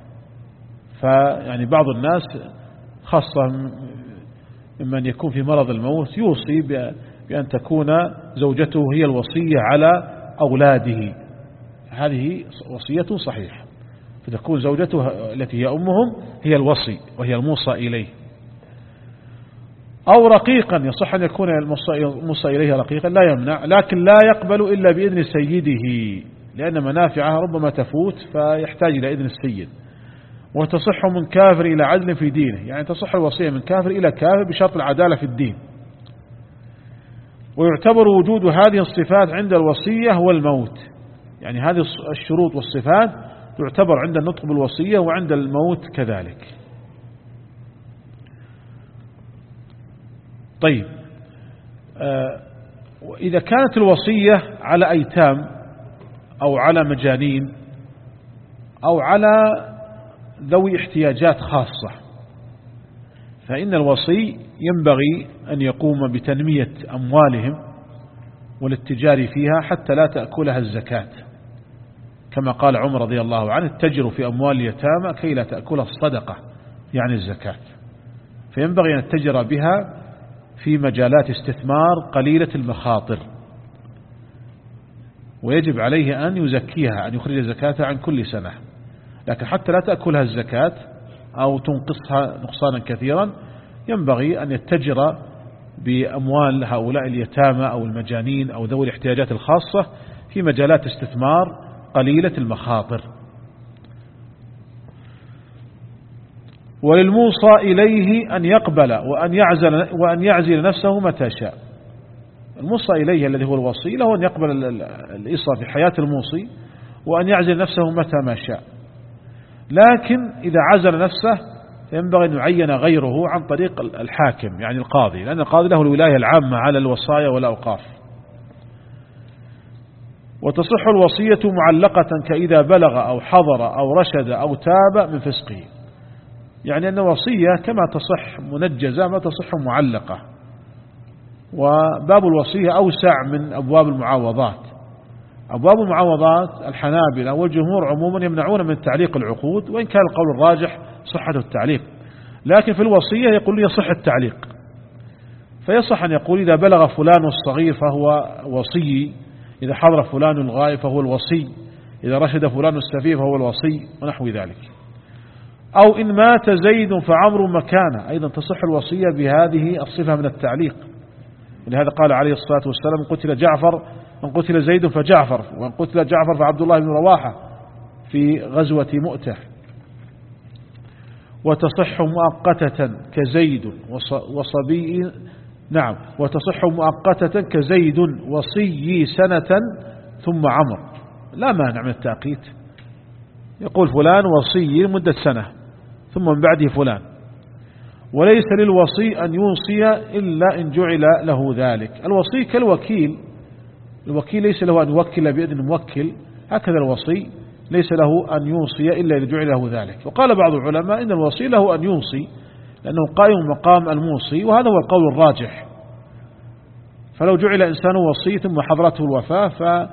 فيعني بعض الناس خاصة ممن يكون في مرض الموت يوصي بأن تكون زوجته هي الوصية على أولاده، هذه وصية صحيحة، فتكون زوجته التي هي أمهم هي الوصي وهي الموصى إليه. أو رقيقا، يصح أن يكون الموصى إليه رقيقا لا يمنع، لكن لا يقبل إلا بإذن سيده، لأن منافعه ربما تفوت فيحتاج إلى إذن السيد. وتصح من كافر إلى عدل في دينه، يعني تصح الوصية من كافر إلى كافر بشرط العدالة في الدين. ويعتبر وجود هذه الصفات عند الوصية هو الموت، يعني هذه الشروط والصفات تعتبر عند النطق بالوصية وعند الموت كذلك. طيب، إذا كانت الوصية على أيتام أو على مجانين أو على ذوي احتياجات خاصة، فإن الوصي ينبغي أن يقوم بتنمية أموالهم والاتجار فيها حتى لا تأكلها الزكاة، كما قال عمر رضي الله عنه: اتجروا في أموال اليتامى كي لا تأكلها الصدقة، يعني الزكاة. فينبغي أن يتجر بها في مجالات استثمار قليلة المخاطر، ويجب عليه أن يزكيها، أن يخرج زكاتها عن كل سنة، لكن حتى لا تأكلها الزكاة أو تنقصها نقصانا كثيرا ينبغي أن يتجر بأموال هؤلاء اليتامى أو المجانين أو ذوي الاحتياجات الخاصة في مجالات استثمار قليلة المخاطر. وللموصى إليه أن يقبل وأن يعزل, وأن يعزل نفسه متى شاء. الموصى إليه الذي هو الوصي له أن يقبل الإصرة في حياة الموصي وأن يعزل نفسه متى ما شاء، لكن إذا عزل نفسه ينبغي أن يعين غيره عن طريق الحاكم، يعني القاضي، لأن القاضي له الولاية العامة على الوصايا والأوقاف. وتصح الوصية معلقة كإذا بلغ أو حضر أو رشد أو تاب من فسقه، يعني أن الوصية كما تصح منجزة ما تصح معلقة. وباب الوصية أوسع من أبواب المعاوضات. أبواب المعاوضات الحنابلة والجمهور عموما يمنعون من تعليق العقود، وإن كان القول الراجح صحة التعليق، لكن في الوصية يقول يصح التعليق. فيصح أن يقول إذا بلغ فلان الصغير فهو وصي، إذا حضر فلان الغائب فهو الوصي، إذا رشد فلان السفيه فهو الوصي، ونحو ذلك. أو إن مات زيد فعمر مكانه، أيضا تصح الوصية بهذه الصفة من التعليق. ولهذا قال عليه الصلاة والسلام: من قتل جعفر من قتل زيد فجعفر، ومن قتل جعفر فعبد الله بن رواحة في غزوة مؤتة. وتصح مؤقتة كزيد وصبي نعم وتصح مؤقتة كزيد وصي سنة ثم عمر، لا مانع من التأقيت، يقول فلان وصي مدة سنة ثم من بعده فلان. وليس للوصي أن يوصي إلا إن جعل له ذلك. الوصي كالوكيل، الوكيل ليس له أن يوكل بإذن موكل، هكذا الوصي ليس له أن يوصي إلا إن جعل له ذلك. وقال بعض العلماء إن الوصي له أن يوصي لأنه قائم مقام الموصي، وهذا هو القول الراجح. فلو جعل إنسان وصي ثم حضرته الوفاة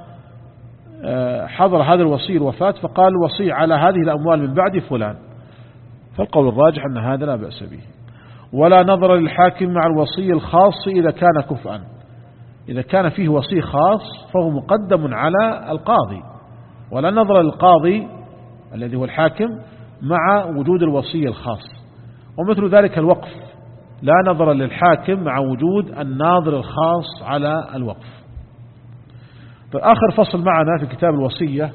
فحضر هذا الوصي الوفاة فقال الوصي على هذه الأموال من بعد فلان، فالقول الراجح أن هذا لا بأس به. ولا نظر للحاكم مع الوصي الخاص إذا كان كفءا، إذا كان فيه وصي خاص فهو مقدم على القاضي، ولا نظر للقاضي الذي هو الحاكم مع وجود الوصي الخاص. ومثل ذلك الوقف، لا نظر للحاكم مع وجود الناظر الخاص على الوقف. آخر فصل معنا في كتاب الوصية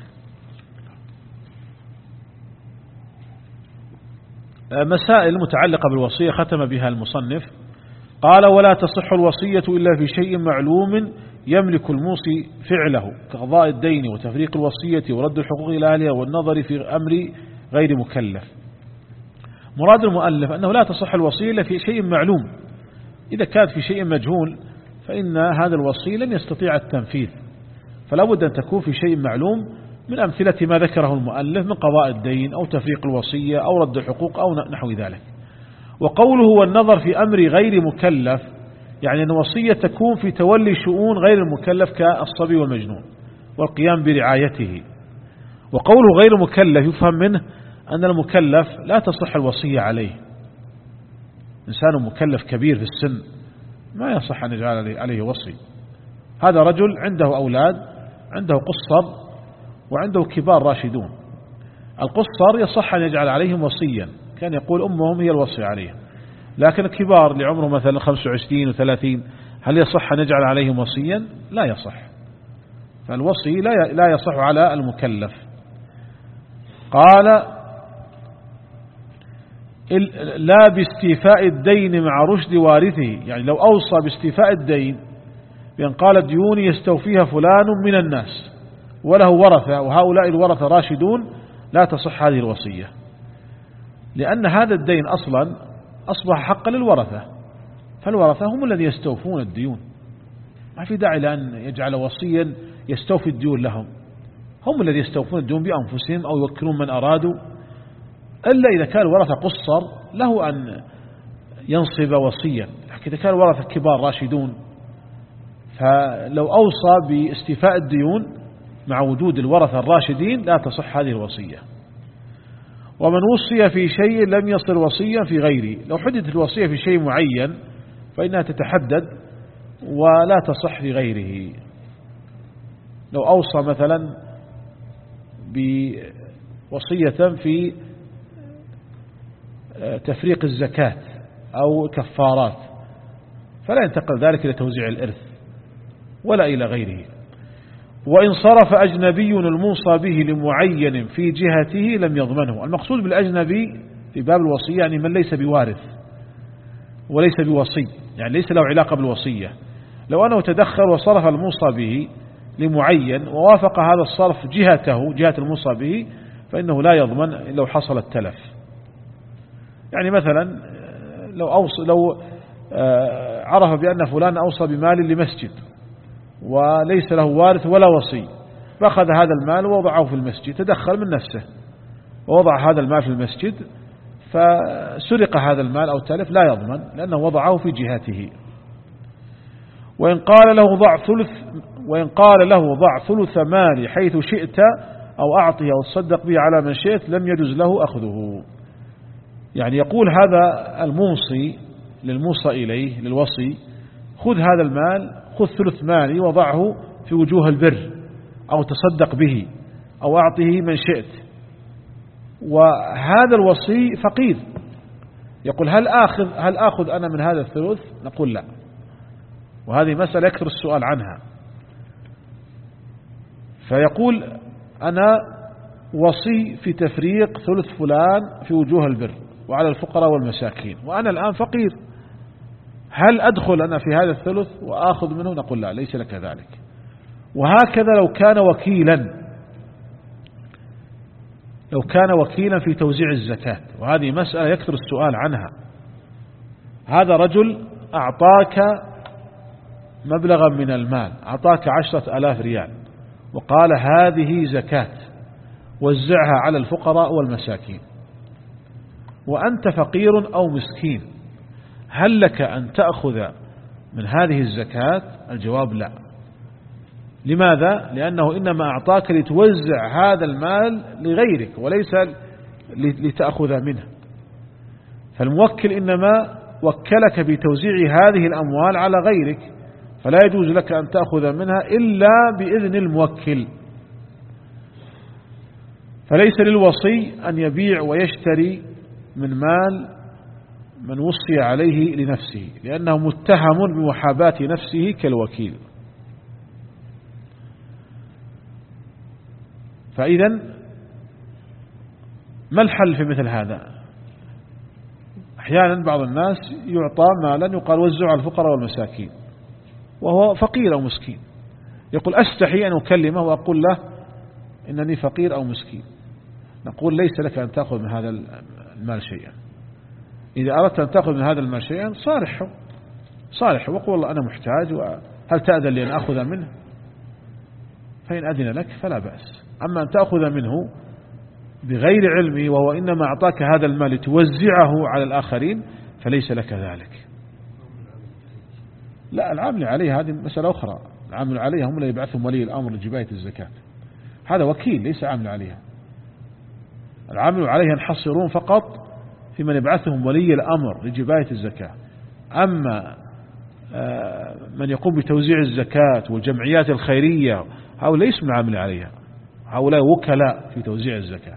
مسائل متعلقة بالوصية ختم بها المصنف. قال: ولا تصح الوصية إلا في شيء معلوم يملك الموصي فعله كقضاء الدين وتفريق الوصية ورد الحقوق إلى أهلها والنظر في أمر غير مكلف. مراد المؤلف أنه لا تصح الوصية إلا في شيء معلوم. إذا كانت في شيء مجهول فإن هذا الوصي لن يستطيع التنفيذ، فلا بد أن تكون في شيء معلوم، من أمثلة ما ذكره المؤلف من قضاء الدين أو تفريق الوصية أو رد الحقوق أو نحو ذلك. وقوله والنظر في أمر غير مكلف، يعني أن الوصية تكون في تولي شؤون غير المكلف كالصبي والمجنون والقيام برعايته. وقوله غير مكلف يفهم منه أن المكلف لا تصح الوصية عليه. إنسان مكلف كبير في السن ما يصح أن يجعل عليه وصي. هذا رجل عنده أولاد، عنده قصر وعنده كبار راشدون. القصر يصح أن يجعل عليهم وصيا، كان يقول أمهم هي الوصي عليهم، لكن الكبار اللي عمره مثلا خمسة وعشرين وثلاثين هل يصح أن يجعل عليهم وصيا؟ لا يصح. فالوصي لا يصح على المكلف. قال: لا باستيفاء الدين مع رشد وارثه، يعني لو أوصى باستيفاء الدين بأن قال الديون يستوفيها فلان من الناس وله ورثة وهؤلاء الورثة راشدون، لا تصح هذه الوصية، لأن هذا الدين أصلا أصبح حقا للورثة، فالورثة هم الذي يستوفون الديون، ما في داعي لأن يجعل وصيا يستوفي الديون لهم، هم الذي يستوفون الديون بأنفسهم أو يوكلون من أرادوا، إلا إذا كان الورثة قصر له أن ينصب وصيا، لكن إذا كان الورثة كبار راشدون فلو أوصى باستيفاء الديون مع وجود الورثة الراشدين لا تصح هذه الوصية. ومن وصي في شيء لم يصل وصيا في غيره، لو حدثت الوصية في شيء معين فإنها تتحدد ولا تصح في غيره. لو أوصى مثلا بوصية في تفريق الزكاة أو كفارات فلا ينتقل ذلك إلى توزيع الإرث ولا إلى غيره. وإن صرف أجنبي الموصى به لمعين في جهته لم يضمنه. المقصود بالأجنبي في باب الوصية يعني من ليس بوارث وليس بوصي، يعني ليس له علاقة بالوصية. لو أنه تدخل وصرف الموصى به لمعين ووافق هذا الصرف جهته جهة الموصى به فإنه لا يضمن لو حصل التلف. يعني مثلا لو أوصى لو عرف بأن فلان أوصى بمال لمسجد وليس له وارث ولا وصي، فأخذ هذا المال ووضعه في المسجد، تدخل من نفسه ووضع هذا المال في المسجد فسرق هذا المال أو تلف، لا يضمن لأنه وضعه في جهته. وإن قال له ضع ثلث وإن قال له ضع ثلث مالي حيث شئت أو أعطه أو تصدق به على من شئت لم يجوز له أخذه. يعني يقول هذا الموصي للموصى إليه للوصي خذ هذا المال، خذ ثلث مالي وضعه في وجوه البر أو تصدق به أو أعطه من شئت. وهذا الوصي فقير يقول هل آخذ هل آخذ أنا من هذا الثلث؟ نقول لا، وهذه مسألة يكثر السؤال عنها. فيقول أنا وصي في تفريق ثلث فلان في وجوه البر وعلى الفقراء والمساكين، وأنا الآن فقير، هل أدخل أنا في هذا الثلث وآخذ منه؟ نقول لا، ليس لك ذلك. وهكذا لو كان وكيلا لو كان وكيلا في توزيع الزكاة، وهذه مسألة يكثر السؤال عنها. هذا رجل أعطاك مبلغا من المال، أعطاك عشرة ألاف ريال وقال هذه زكاة وزعها على الفقراء والمساكين، وأنت فقير أو مسكين، هل لك أن تأخذ من هذه الزكاة؟ الجواب لا. لماذا؟ لأنه إنما أعطاك لتوزع هذا المال لغيرك وليس لتأخذ منه، فالموكل إنما وكلك بتوزيع هذه الأموال على غيرك، فلا يجوز لك أن تأخذ منها إلا بإذن الموكل. فليس للوصي أن يبيع ويشتري من مال من وصي عليه لنفسه، لأنه متهم بمحاباة نفسه كالوكيل. فإذا ما الحل في مثل هذا؟ أحيانا بعض الناس يعطى مالا يقال وزعه على الفقراء والمساكين وهو فقير أو مسكين، يقول أستحي أن أكلمه وأقول له إنني فقير أو مسكين. نقول ليس لك أن تأخذ من هذا المال شيئا، إذا أردت أن تأخذ من هذا المال شيئا صالحه صالحه وقل والله أنا محتاج وهل تأذن لي أن أخذ منه؟ فإن أذن لك فلا بأس. أما أن تأخذ منه بغير علمه وهو إنما أعطاك هذا المال لتوزعه على الآخرين فليس لك ذلك. لا، العامل عليه هذه مسألة أخرى، العامل عليها هم اللي يبعثهم ولي الأمر لجباية الزكاة، هذا وكيل ليس عامل عليها. العامل عليها ينحصرون فقط في من يبعثهم ولي الأمر لجباية الزكاة. أما من يقوم بتوزيع الزكاة والجمعيات الخيرية هؤلاء ليس من العامل عليها، هؤلاء وكلاء في توزيع الزكاة.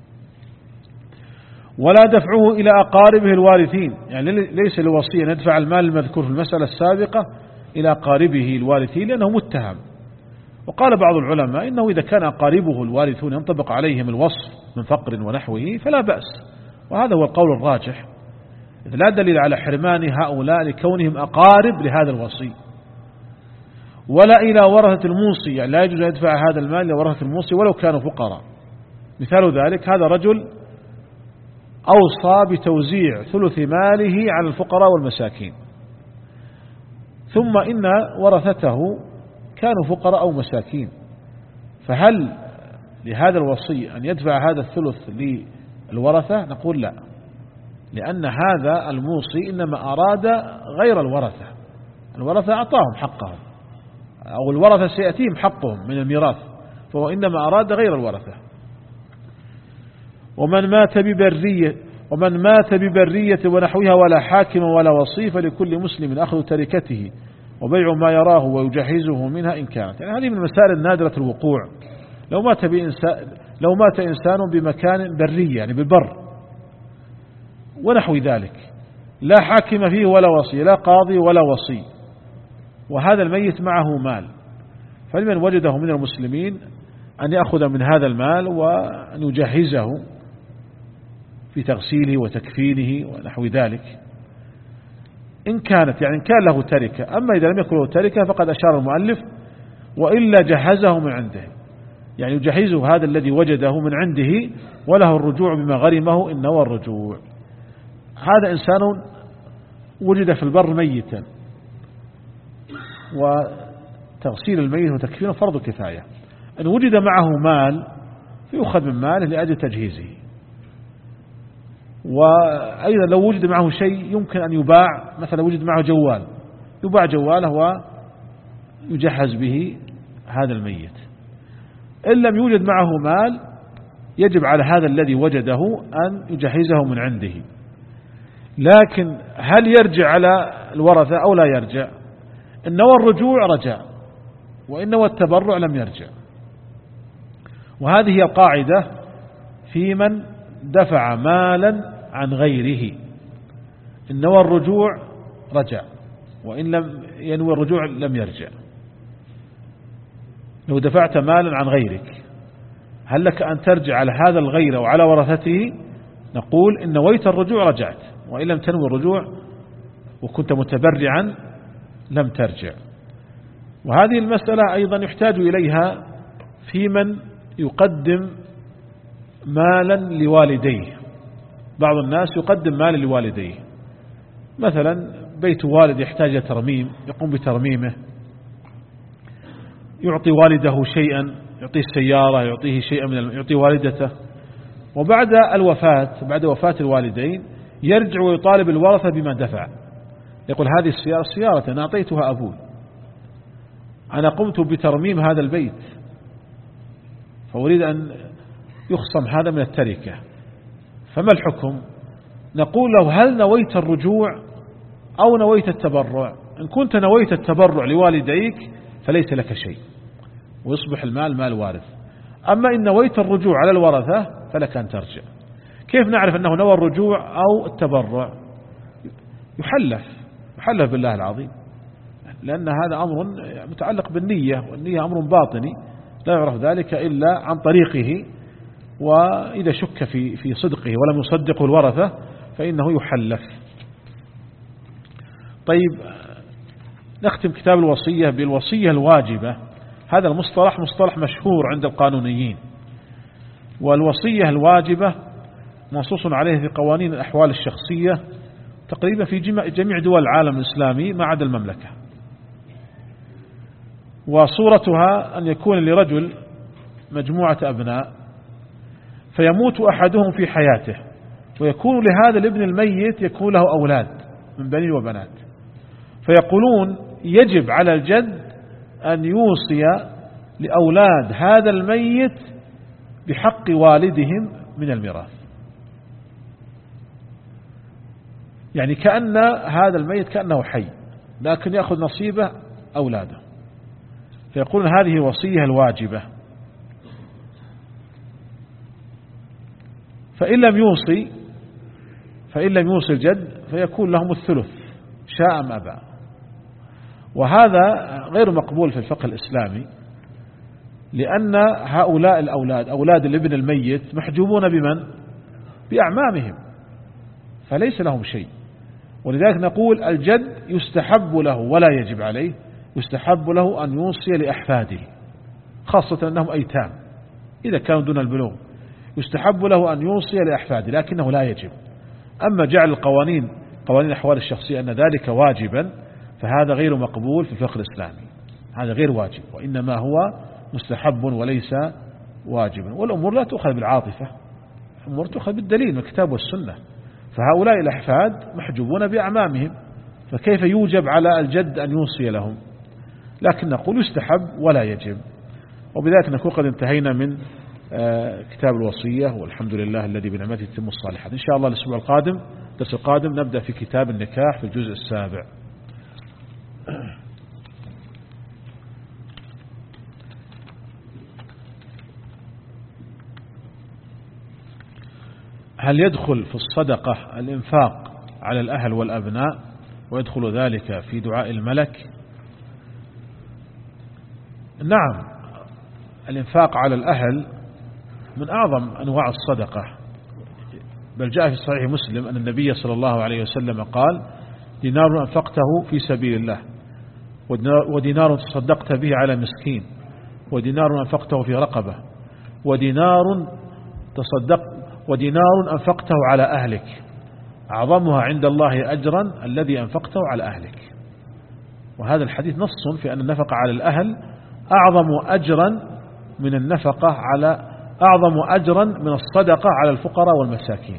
ولا دفعه إلى أقاربه الوارثين، يعني ليس للوصي أن يدفع المال المذكور في المسألة السابقة إلى أقاربه الوارثين لأنه متهم. وقال بعض العلماء إنه إذا كان أقاربه الوارثون ينطبق عليهم الوصف من فقر ونحوه فلا بأس، وهذا هو القول الراجح، إذ لا دليل على حرمان هؤلاء لكونهم أقارب لهذا الوصي. ولا إلى ورثة الموصي، يعني لا يجوز أن يدفع هذا المال إلى ورثة الموصي ولو كانوا فقراء. مثال ذلك هذا رجل أوصى بتوزيع ثلث ماله على الفقراء والمساكين، ثم إن ورثته كانوا فقراء أو مساكين، فهل لهذا الوصي أن يدفع هذا الثلث للورثة؟ نقول لا، لأن هذا الموصي إنما أراد غير الورثة، الورثة أعطاهم حقهم أو الورثة سيأتيهم حقهم من الميراث، فهو إنما أراد غير الورثة. ومن مات ببرية ومن مات ببرية ونحوها ولا حاكم ولا وصي فلكل مسلم أخذ تركته وبيع ما يراه ويجهزه منها إن كانت. يعني هذه من المسائل النادرة الوقوع. لو مات بإنسان لو مات إنسان بمكان برية يعني بالبر ونحو ذلك، لا حاكم فيه ولا وصي، لا قاضي ولا وصي، وهذا الميت معه مال، فلمن وجده من المسلمين أن يأخذ من هذا المال وأن يجهزه في تغسيله وتكفينه ونحو ذلك إن كانت، يعني إن كان له تركة. أما إذا لم يكن له تركة فقد أشار المؤلف وإلا جهزه من عنده، يعني يجهزه هذا الذي وجده من عنده وله الرجوع بما غرمه إن نوى الرجوع. هذا إنسان وجد في البر ميتا، وتغسيل الميت وتكفينه فرض كفاية. أن وجد معه مال فيؤخذ من ماله لأجل تجهيزه، وأيضا لو وجد معه شيء يمكن أن يباع، مثلا وجد معه جوال يباع جواله ويجهز به هذا الميت. إن لم يوجد معه مال يجب على هذا الذي وجده أن يجهزه من عنده، لكن هل يرجع على الورثة أو لا يرجع؟ إن نوى الرجوع رجع، وإن نوى التبرع لم يرجع. وهذه هي القاعدة في من دفع مالا عن غيره، إن نوى الرجوع رجع، وإن لم ينوي الرجوع لم يرجع. لو دفعت مالا عن غيرك هل لك أن ترجع على هذا الغير وعلى ورثته؟ نقول إن نويت الرجوع رجعت، وإن لم تنوي الرجوع وكنت متبرعا لم ترجع. وهذه المسألة أيضا يحتاج إليها في من يقدم مالا لوالديه. بعض الناس يقدم مالا لوالديه، مثلا بيت والد يحتاج ترميم يقوم بترميمه، يعطي والده شيئا، يعطيه السيارة، يعطيه شيئا من يعطي والدته، وبعد الوفاة بعد وفاة الوالدين يرجع ويطالب الورثة بما دفع، يقول هذه السيارة السيارة أنا أعطيتها أبوي، أنا قمت بترميم هذا البيت، فأريد أن يخصم هذا من التركة، فما الحكم؟ نقول له هل نويت الرجوع أو نويت التبرع؟ إن كنت نويت التبرع لوالديك فليس لك شيء ويصبح المال مال وارث، أما إن نويت الرجوع على الورثة فلك أن ترجع. كيف نعرف أنه نوى الرجوع أو التبرع؟ يحلف يحلف بالله العظيم، لأن هذا أمر متعلق بالنية، والنية أمر باطني لا يعرف ذلك إلا عن طريقه، وإذا شك في في صدقه ولم يصدقه الورثة فإنه يحلف. طيب نختم كتاب الوصية بالوصية الواجبة. هذا المصطلح مصطلح مشهور عند القانونيين، والوصية الواجبة منصوص عليه في قوانين الأحوال الشخصية تقريبا في جميع دول العالم الإسلامي ما عدا المملكة. وصورتها أن يكون لرجل مجموعة أبناء فيموت أحدهم في حياته، ويكون لهذا الابن الميت يكون له أولاد من بنين وبنات، فيقولون يجب على الجد أن يوصي لأولاد هذا الميت بحق والدهم من الميراث، يعني كأن هذا الميت كأنه حي لكن يأخذ نصيبه أولاده، فيقولون هذه وصية الواجبة. فإن لم يوصي فإن لم يوصي الجد فيكون لهم الثلث شاء أم أبى، وهذا غير مقبول في الفقه الإسلامي، لأن هؤلاء الأولاد أولاد الابن الميت محجوبون بمن؟ بأعمامهم، فليس لهم شيء. ولذلك نقول الجد يستحب له ولا يجب عليه يستحب له أن يوصي لأحفاده، خاصة أنهم أيتام إذا كانوا دون البلوغ، يستحب له أن يوصي لأحفاده، لكنه لا يجب. أما جعل القوانين قوانين الأحوال الشخصية أن ذلك واجبا فهذا غير مقبول في الفقه الإسلامي، هذا غير واجب، وإنما هو مستحب وليس واجبا. والأمور لا تؤخذ بالعاطفة، الأمور تؤخذ بالدليل من الكتاب والسنة. فهؤلاء الأحفاد محجوبون بأعمامهم، فكيف يوجب على الجد أن يوصي لهم؟ لكن نقول يستحب ولا يجب. وبذلك نكون قد انتهينا من كتاب الوصية، والحمد لله الذي بنعمته تتم الصالحات. إن شاء الله الأسبوع القادم الدرس القادم نبدأ في كتاب النكاح في الجزء السابع. هل يدخل في الصدقة الإنفاق على الأهل والأبناء ويدخل ذلك في دعاء الملك؟ نعم، الإنفاق على الأهل من أعظم أنواع الصدقة، بل جاء في صحيح مسلم أن النبي صلى الله عليه وسلم قال: دينار أنفقته في سبيل الله، ودينار تصدقت به على مسكين، ودينار أنفقته في رقبة، ودينار تصدق ودينار أنفقته على أهلك، أعظمها عند الله أجرا الذي أنفقته على أهلك. وهذا الحديث نص في أن النفقة على الأهل أعظم أجرا من النفقة على أعظم أجرا من الصدقة على الفقراء والمساكين.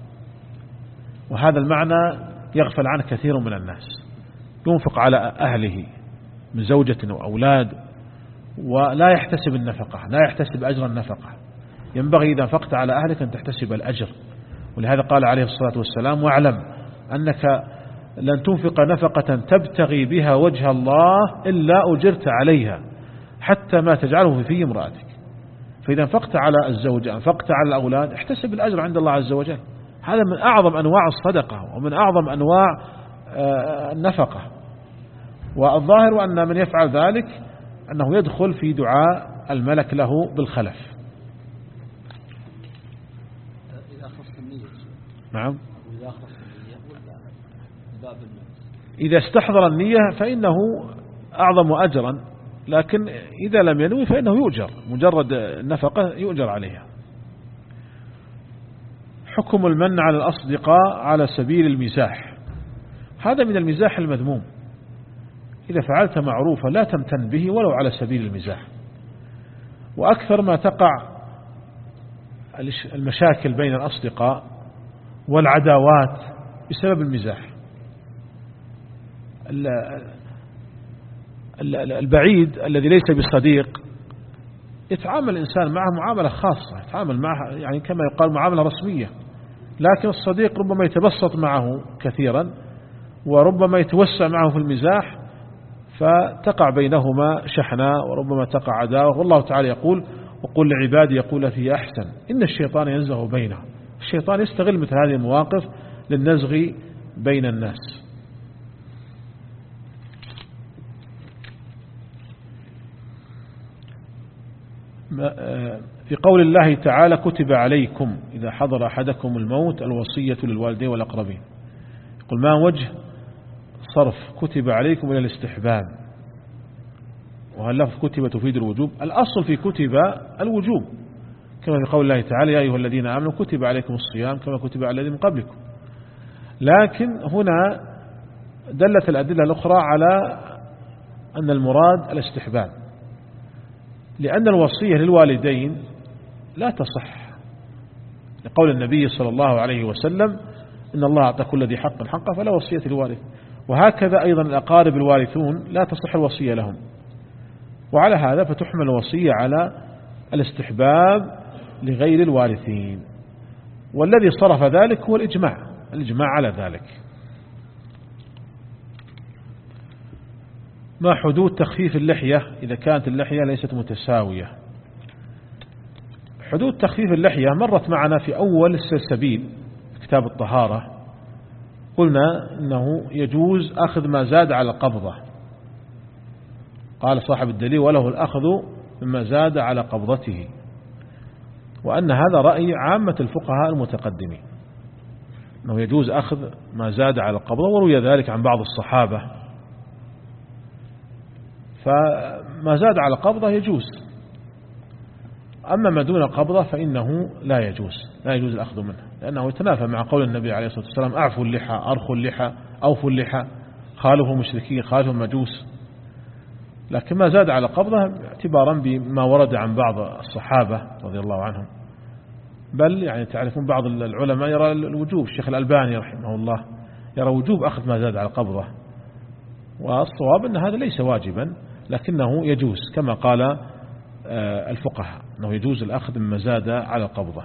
وهذا المعنى يغفل عنه كثير من الناس، ينفق على أهله من زوجة وأولاد ولا يحتسب النفقة، لا يحتسب أجر النفقة. ينبغي إذا انفقت على أهلك أن تحتسب الأجر. ولهذا قال عليه الصلاة والسلام: واعلم أنك لن تنفق نفقة تبتغي بها وجه الله إلا أجرت عليها حتى ما تجعله في في امرأتك. فإذا انفقت على الزوجة، انفقت على الأولاد، احتسب الأجر عند الله عز وجل. هذا من أعظم أنواع الصدقة ومن أعظم أنواع النفقة. والظاهر أن من يفعل ذلك أنه يدخل في دعاء الملك له بالخلف. نعم، إذا استحضر النية فإنه أعظم أجرا، لكن إذا لم ينوي فإنه يؤجر، مجرد النفقة يؤجر عليها. حكم المن على الأصدقاء على سبيل المزاح، هذا من المزاح المذموم. إذا فعلت معروفا لا تمتن به ولو على سبيل المزاح. وأكثر ما تقع المشاكل بين الأصدقاء والعداوات بسبب المزاح. البعيد الذي ليس بصديق يتعامل الإنسان معه معاملة خاصة، يتعامل معه يعني كما يقال معاملة رسمية، لكن الصديق ربما يتبسط معه كثيرا وربما يتوسع معه في المزاح، فتقع بينهما شحناء وربما تقع عداوة. والله تعالى يقول: وقل لعبادي يقول التي هي أحسن إن الشيطان ينزغ بينهم. الشيطان يستغل مثل هذه المواقف للنزغ بين الناس. في قول الله تعالى: كتب عليكم إذا حضر أحدكم الموت الوصية للوالدين والأقربين، قل ما وجه صرف كتب عليكم إلى الاستحباب؟ وهل لفظ كتب تفيد الوجوب؟ الأصل في كتب الوجوب، كما في قول الله تعالى: يا أيها الذين آمنوا كتب عليكم الصيام كما كتب على الذين من قبلكم. لكن هنا دلت الأدلة الأخرى على أن المراد الاستحباب، لأن الوصية للوالدين لا تصح، لقول النبي صلى الله عليه وسلم: إن الله أعطى كل ذي حق حقه فلا وصية للوالد. وهكذا أيضا الأقارب الوارثون لا تصح الوصية لهم. وعلى هذا فتحمل الوصية على الاستحباب لغير الوارثين. والذي صرف ذلك هو الإجماع الإجماع على ذلك. ما حدود تخفيف اللحية إذا كانت اللحية ليست متساوية؟ حدود تخفيف اللحية مرت معنا في أول السلسبيل في كتاب الطهارة، قلنا أنه يجوز أخذ ما زاد على قبضة. قال صاحب الدليل: وله الأخذ مما زاد على قبضته. وأن هذا رأي عامة الفقهاء المتقدمين، أنه يجوز أخذ ما زاد على القبضة، وروي ذلك عن بعض الصحابة. فما زاد على قبضة يجوز، أما ما دون قبضة فإنه لا يجوز لا يجوز الأخذ منه، لأنه يتنافى مع قول النبي عليه الصلاة والسلام أعفوا اللحى أرخوا اللحى أوفوا اللحى خالفوا مشركين خالفوا مجوس. لكن ما زاد على قبضة اعتبارا بما ورد عن بعض الصحابة رضي الله عنهم، بل يعني تعرفون بعض العلماء يرى الوجوب، الشيخ الألباني رحمه الله يرى وجوب أخذ ما زاد على قبضة، والصواب أن هذا ليس واجبا لكنه يجوز كما قال الفقهاء أنه يجوز الأخذ مما زاد على القبضة.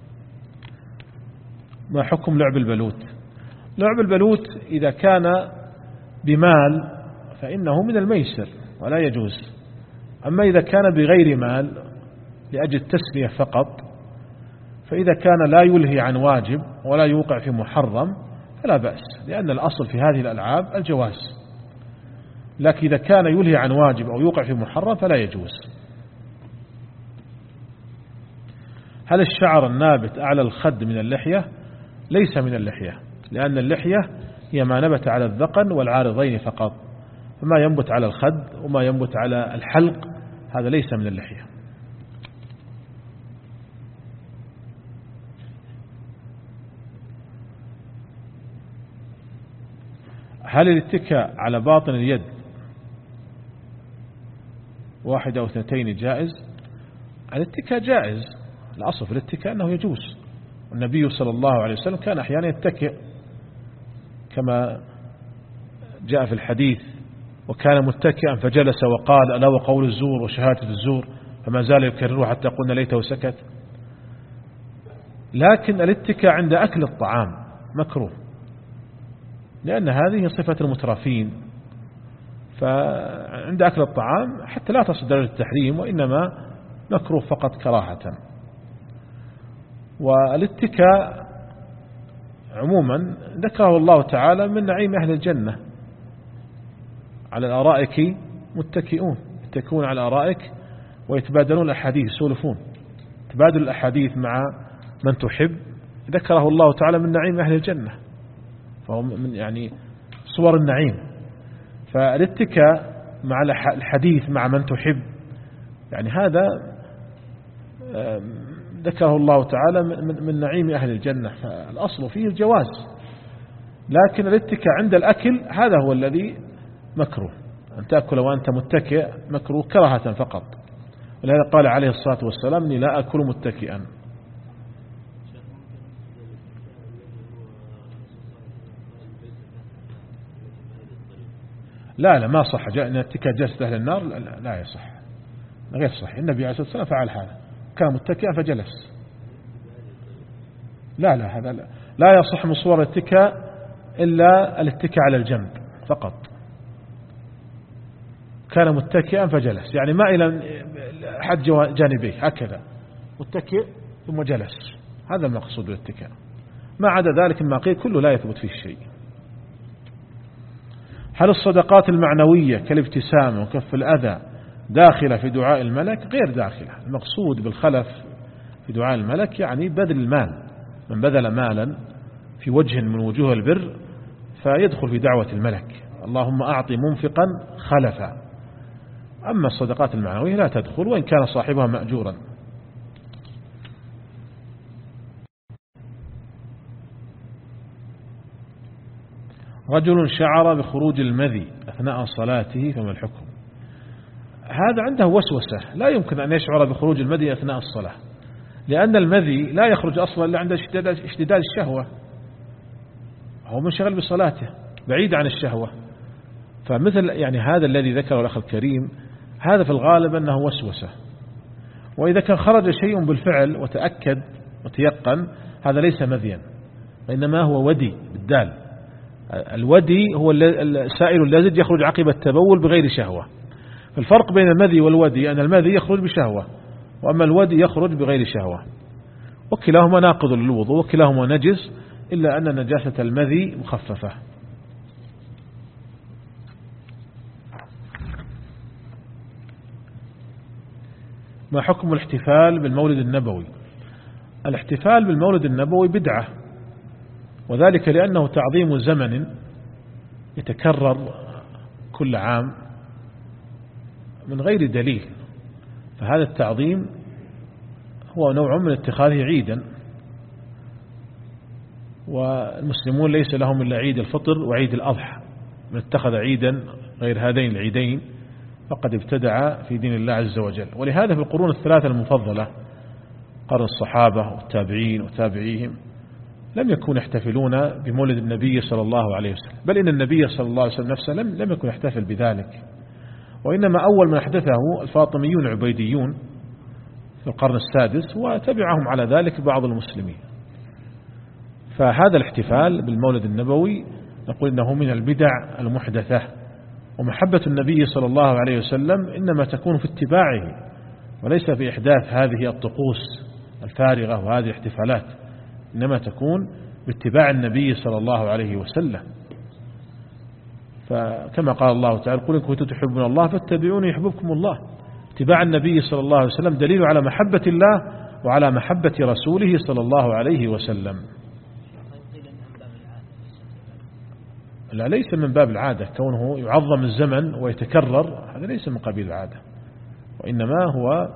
ما حكم لعب البلوت؟ لعب البلوت إذا كان بمال فإنه من الميسر ولا يجوز، أما إذا كان بغير مال لأجل التسلية فقط فإذا كان لا يلهي عن واجب ولا يوقع في محرم فلا بأس، لأن الأصل في هذه الألعاب الجواز، لكن إذا كان يلهي عن واجب أو يوقع في محرم فلا يجوز. هل الشعر النابت أعلى الخد من اللحية؟ ليس من اللحية، لأن اللحية هي ما نبت على الذقن والعارضين فقط، فما ينبت على الخد وما ينبت على الحلق هذا ليس من اللحية. هل الاتكاء على باطن اليد واحد أو اثنتين جائز؟ الاتكاء جائز، الأصل في الاتكاء أنه يجوز، النبي صلى الله عليه وسلم كان أحيانا يتكئ كما جاء في الحديث، وكان متكئا فجلس وقال ألا وقول الزور وشهادة الزور، فما زال يكرره حتى قلنا ليته سكت. لكن الاتكاء عند أكل الطعام مكروه، لأن هذه صفة المترفين، فعند أكل الطعام حتى لا تصل درجة التحريم، وإنما مكروه فقط كراهة. والاتكاء عموما ذكره الله تعالى من نعيم أهل الجنة، على الأرائك متكئون، يتكئون على الأرائك ويتبادلون الأحاديث، يسولفون، تبادل الأحاديث مع من تحب ذكره الله تعالى من نعيم أهل الجنة، فهو من يعني صور النعيم. فالاتكاء مع الحديث مع من تحب يعني هذا ذكره الله تعالى من نعيم أهل الجنة، فالأصل فيه الجواز، لكن الاتكاء عند الأكل هذا هو الذي مكروه، أن تأكل وأنت متكئ مكروه كراهة فقط، ولهذا قال عليه الصلاة والسلام إني لا أكل متكئا. لا لا ما صح، جاء أن الاتكاء جلسة أهل النار لا, لا, لا يصح، غير صح، النبي عليه الصلاة والسلام فعل هذا، كان متكئا فجلس. لا لا هذا لا, لا يصح من صور الاتكاء إلا الاتكاء على الجنب فقط، كان متكئا فجلس، يعني ما إلى حد جانبيه هكذا متكئ ثم جلس، هذا المقصود بالاتكاء، ما عدا ذلك ما قيل كله لا يثبت فيه شيء. هل الصدقات المعنوية كالابتسام وكف الأذى داخلة في دعاء الملك؟ غير داخلة، المقصود بالخلف في دعاء الملك يعني بذل المال، من بذل مالا في وجه من وجوه البر فيدخل في دعوة الملك اللهم أعطي منفقا خلفا. أما الصدقات المعنوية لا تدخل وإن كان صاحبها مأجورا. رجل شعر بخروج المذي أثناء صلاته فما الحكم؟ هذا عنده وسوسة، لا يمكن أن يشعر بخروج المذي أثناء الصلاة، لأن المذي لا يخرج أصلا إلا عند اشتداد الشهوة، هو منشغل بصلاته بعيد عن الشهوة، فمثل يعني هذا الذي ذكره الأخ الكريم هذا في الغالب أنه وسوسة، وإذا كان خرج شيء بالفعل وتأكد وتيقن هذا ليس مذيا، وإنما هو ودي بالدال. الودي هو السائل اللزج يخرج عقب التبول بغير شهوة، الفرق بين المذي والودي أن المذي يخرج بشهوة وأما الودي يخرج بغير شهوة، وكلاهما ناقض للوضوء وكلاهما نجس، إلا أن نجاسة المذي مخففة. ما حكم الاحتفال بالمولد النبوي؟ الاحتفال بالمولد النبوي بدعة، وذلك لأنه تعظيم زمن يتكرر كل عام، من غير دليل، فهذا التعظيم هو نوع من اتخاذه عيدا، والمسلمون ليس لهم إلا عيد الفطر وعيد الأضحى، من اتخذ عيدا غير هذين العيدين فقد ابتدع في دين الله عز وجل. ولهذا في القرون الثلاثة المفضلة قرن الصحابة والتابعين وتابعيهم لم يكونوا يحتفلون بمولد النبي صلى الله عليه وسلم، بل إن النبي صلى الله عليه وسلم نفسه لم, لم يكن يحتفل بذلك، وإنما أول من أحدثه الفاطميون العبيديون في القرن السادس، وتبعهم على ذلك بعض المسلمين. فهذا الاحتفال بالمولد النبوي نقول إنه من البدع المحدثة، ومحبة النبي صلى الله عليه وسلم إنما تكون في اتباعه وليس في إحداث هذه الطقوس الفارغة وهذه الاحتفالات، إنما تكون باتباع النبي صلى الله عليه وسلم. فكما قال الله تعالى: قل إن كنتم تحبون الله فاتبعوني يحببكم الله. اتباع النبي صلى الله عليه وسلم دليل على محبة الله وعلى محبة رسوله صلى الله عليه وسلم. لا، ليس من باب العادة، كونه يعظم الزمن ويتكرر هذا ليس من قبيل العادة، وإنما هو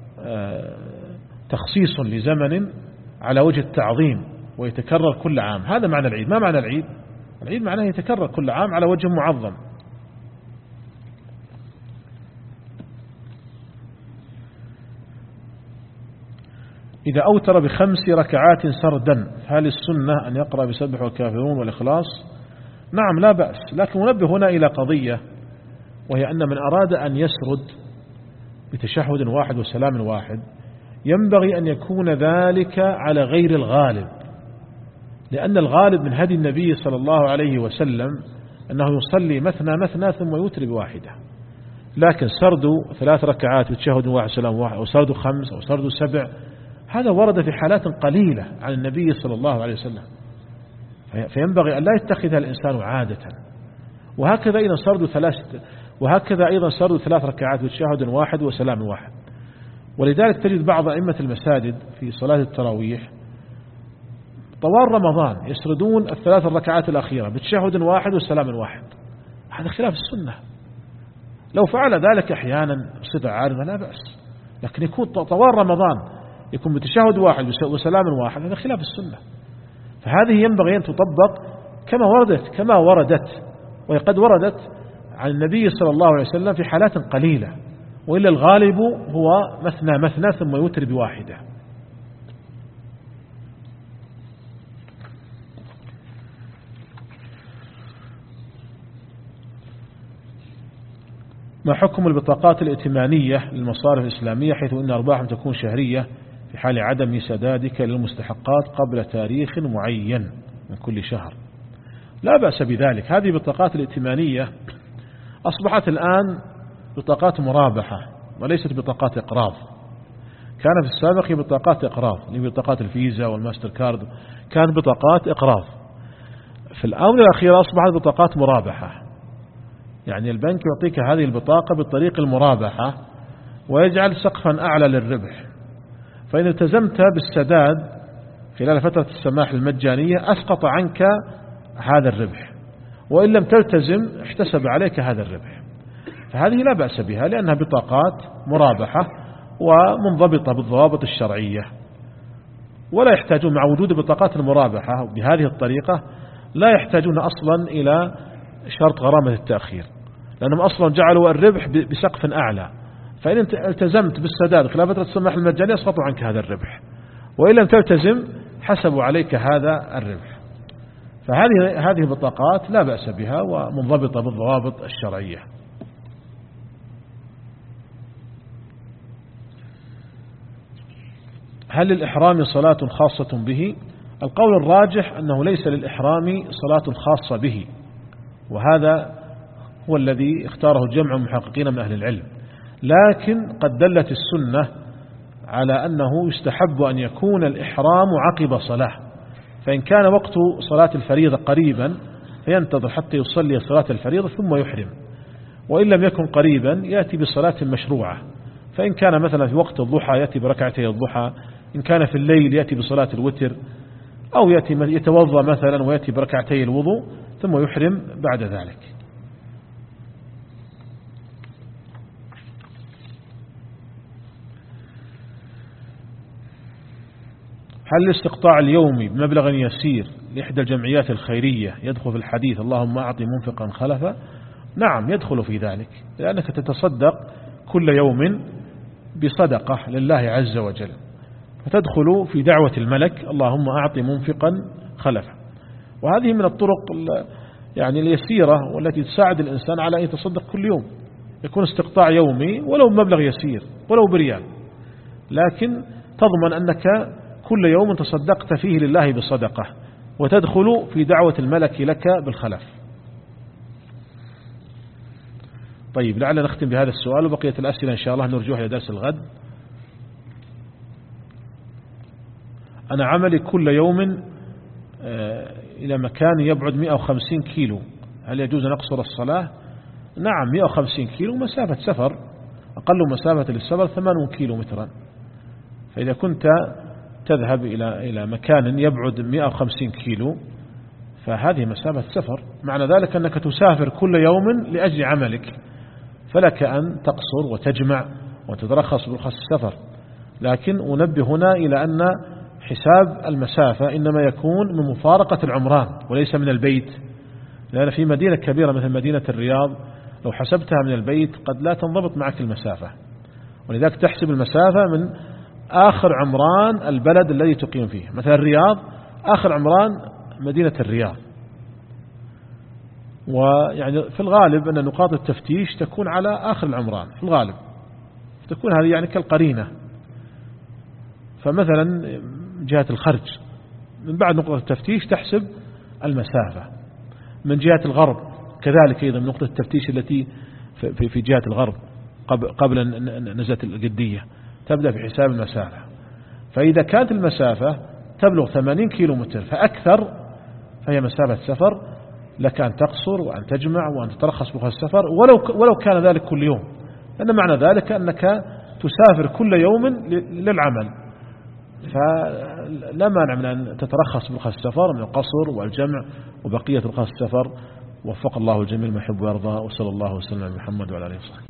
تخصيص لزمن على وجه التعظيم ويتكرر كل عام. هذا معنى العيد. ما معنى العيد؟ العيد معناه يتكرر كل عام على وجه معظم. إذا أوتر بخمس ركعات سردا هل السنة أن يقرأ بسبح والكافرون والإخلاص؟ نعم لا بأس، لكن ننبه هنا إلى قضية، وهي أن من أراد أن يسرد بتشهد واحد وسلام واحد ينبغي أن يكون ذلك على غير الغالب، لأن الغالب من هدي النبي صلى الله عليه وسلم أنه يصلي مثنى مثنى ثم يوتر بواحدة. لكن سرد ثلاث ركعات بتشهد واحد وسلام واحد، أو سرد خمس، أو سرد سبع، هذا ورد في حالات قليلة عن النبي صلى الله عليه وسلم، فينبغي أن لا يتخذها الإنسان عادة. وهكذا أيضا سرد ثلاث وهكذا أيضا سرد ثلاث ركعات بتشهد واحد وسلام واحد. ولذلك تجد بعض أئمة المساجد في صلاة التراويح طوال رمضان يسردون الثلاث الركعات الأخيرة بتشهد واحد وسلام واحد. هذا خلاف السنة. لو فعل ذلك أحيانا بصفة عارضة لا بأس، لكن يكون طوال رمضان يكون بتشهد واحد وسلام واحد، هذا خلاف السنة. فهذه ينبغي أن تطبق كما وردت كما وردت وهي قد وردت عن النبي صلى الله عليه وسلم في حالات قليلة، وإلا الغالب هو مثنى مثنى ثم يوتر بواحدة. ما حكم البطاقات الائتمانية للمصارف الإسلامية حيث إن أرباحهم تكون شهرية في حال عدم سدادك للمستحقات قبل تاريخ معين من كل شهر؟ لا بأس بذلك. هذه البطاقات الائتمانية أصبحت الآن بطاقات مرابحة وليست بطاقات إقراض. كان في السابق هي بطاقات إقراض، اللي بطاقات الفيزا والماستر كارد كانت بطاقات إقراض. في الآونة الأخيرة أصبحت بطاقات مرابحة، يعني البنك يعطيك هذه البطاقة بطريق المرابحة ويجعل سقفا أعلى للربح، فإن التزمت بالسداد خلال فترة السماح المجانية أسقط عنك هذا الربح، وإن لم تلتزم احتسب عليك هذا الربح. فهذه لا بأس بها لأنها بطاقات مرابحة ومنضبطة بالضوابط الشرعية، ولا يحتاجون مع وجود بطاقات المرابحة بهذه الطريقة لا يحتاجون أصلا إلى شرط غرامة التأخير، لأنهم أصلا جعلوا الربح بسقف أعلى، فإن التزمت بالسداد خلال فترة السماح المجانية أسقطوا عنك هذا الربح، وإن لم تلتزم حسبوا عليك هذا الربح. فهذه هذه البطاقات لا بأس بها ومنضبطة بالضوابط الشرعية. هل للإحرام صلاة خاصة به؟ القول الراجح أنه ليس للإحرام صلاة خاصة به، وهذا هو الذي اختاره جمع محققين من أهل العلم، لكن قد دلت السنة على أنه يستحب أن يكون الإحرام عقب صلاة، فإن كان وقت صلاة الفريضة قريبا فينتظر حتى يصلي صلاة الفريضة ثم يحرم، وإن لم يكن قريبا يأتي بصلاة مشروعة، فإن كان مثلا في وقت الضحى يأتي بركعتي الضحى، إن كان في الليل يأتي بصلاة الوتر، أو يأتي يتوضأ مثلا ويأتي بركعتي الوضوء ثم يحرم بعد ذلك. هل الاستقطاع اليومي بمبلغ يسير لإحدى الجمعيات الخيرية يدخل في الحديث اللهم أعطي منفقا خلفا؟ نعم يدخل في ذلك، لأنك تتصدق كل يوم بصدقة لله عز وجل، فتدخل في دعوة الملك اللهم أعطي منفقا خلفا. وهذه من الطرق يعني اليسيرة والتي تساعد الإنسان على أن يتصدق كل يوم، يكون استقطاع يومي ولو مبلغ يسير ولو بريال، لكن تضمن أنك كل يوم تصدقت فيه لله بصدقة، وتدخل في دعوة الملك لك بالخلف. طيب لعل نختم بهذا السؤال، وبقية الأسئلة إن شاء الله نرجوها إلى درس الغد. أنا عملي كل يوم إلى مكان يبعد مئة وخمسين كيلو، هل يجوز أن أقصر الصلاة؟ نعم، مئة وخمسين كيلو مسافة سفر، أقل مسافة للسفر ثمانين كيلو مترا، فإذا كنت تذهب إلى إلى مكان يبعد مئة وخمسين كيلو فهذه مسافة سفر، معنى ذلك أنك تسافر كل يوم لأجل عملك، فلك أن تقصر وتجمع وتترخص برخص السفر. لكن أنبه هنا إلى أن حساب المسافة إنما يكون من مفارقة العمران وليس من البيت، لأن في مدينة كبيرة مثل مدينة الرياض لو حسبتها من البيت قد لا تنضبط معك المسافة، ولذلك تحسب المسافة من آخر عمران البلد الذي تقيم فيه. مثل الرياض آخر عمران مدينة الرياض، ويعني في الغالب أن نقاط التفتيش تكون على آخر العمران في الغالب، تكون هذه يعني كالقرينة. فمثلا جهة الخرج من بعد نقطة التفتيش تحسب المسافة، من جهة الغرب كذلك أيضا من نقطة التفتيش التي في في جهة الغرب قبل نزلة القدية تبدأ في حساب المسافة. فإذا كانت المسافة تبلغ ثمانين كيلو متر فأكثر فهي مسافة سفر، لك أن تقصر وأن تجمع وأن تترخص بها السفر ولو ولو كان ذلك كل يوم، لأن معنى ذلك أنك تسافر كل يوم للعمل، فلا مانع من أن تترخص برخص السفر من القصر والجمع وبقية رخص السفر. وفق الله الجميع ما يحب ويرضى، وصلى الله وسلم على محمد وعلى آله وصحبه.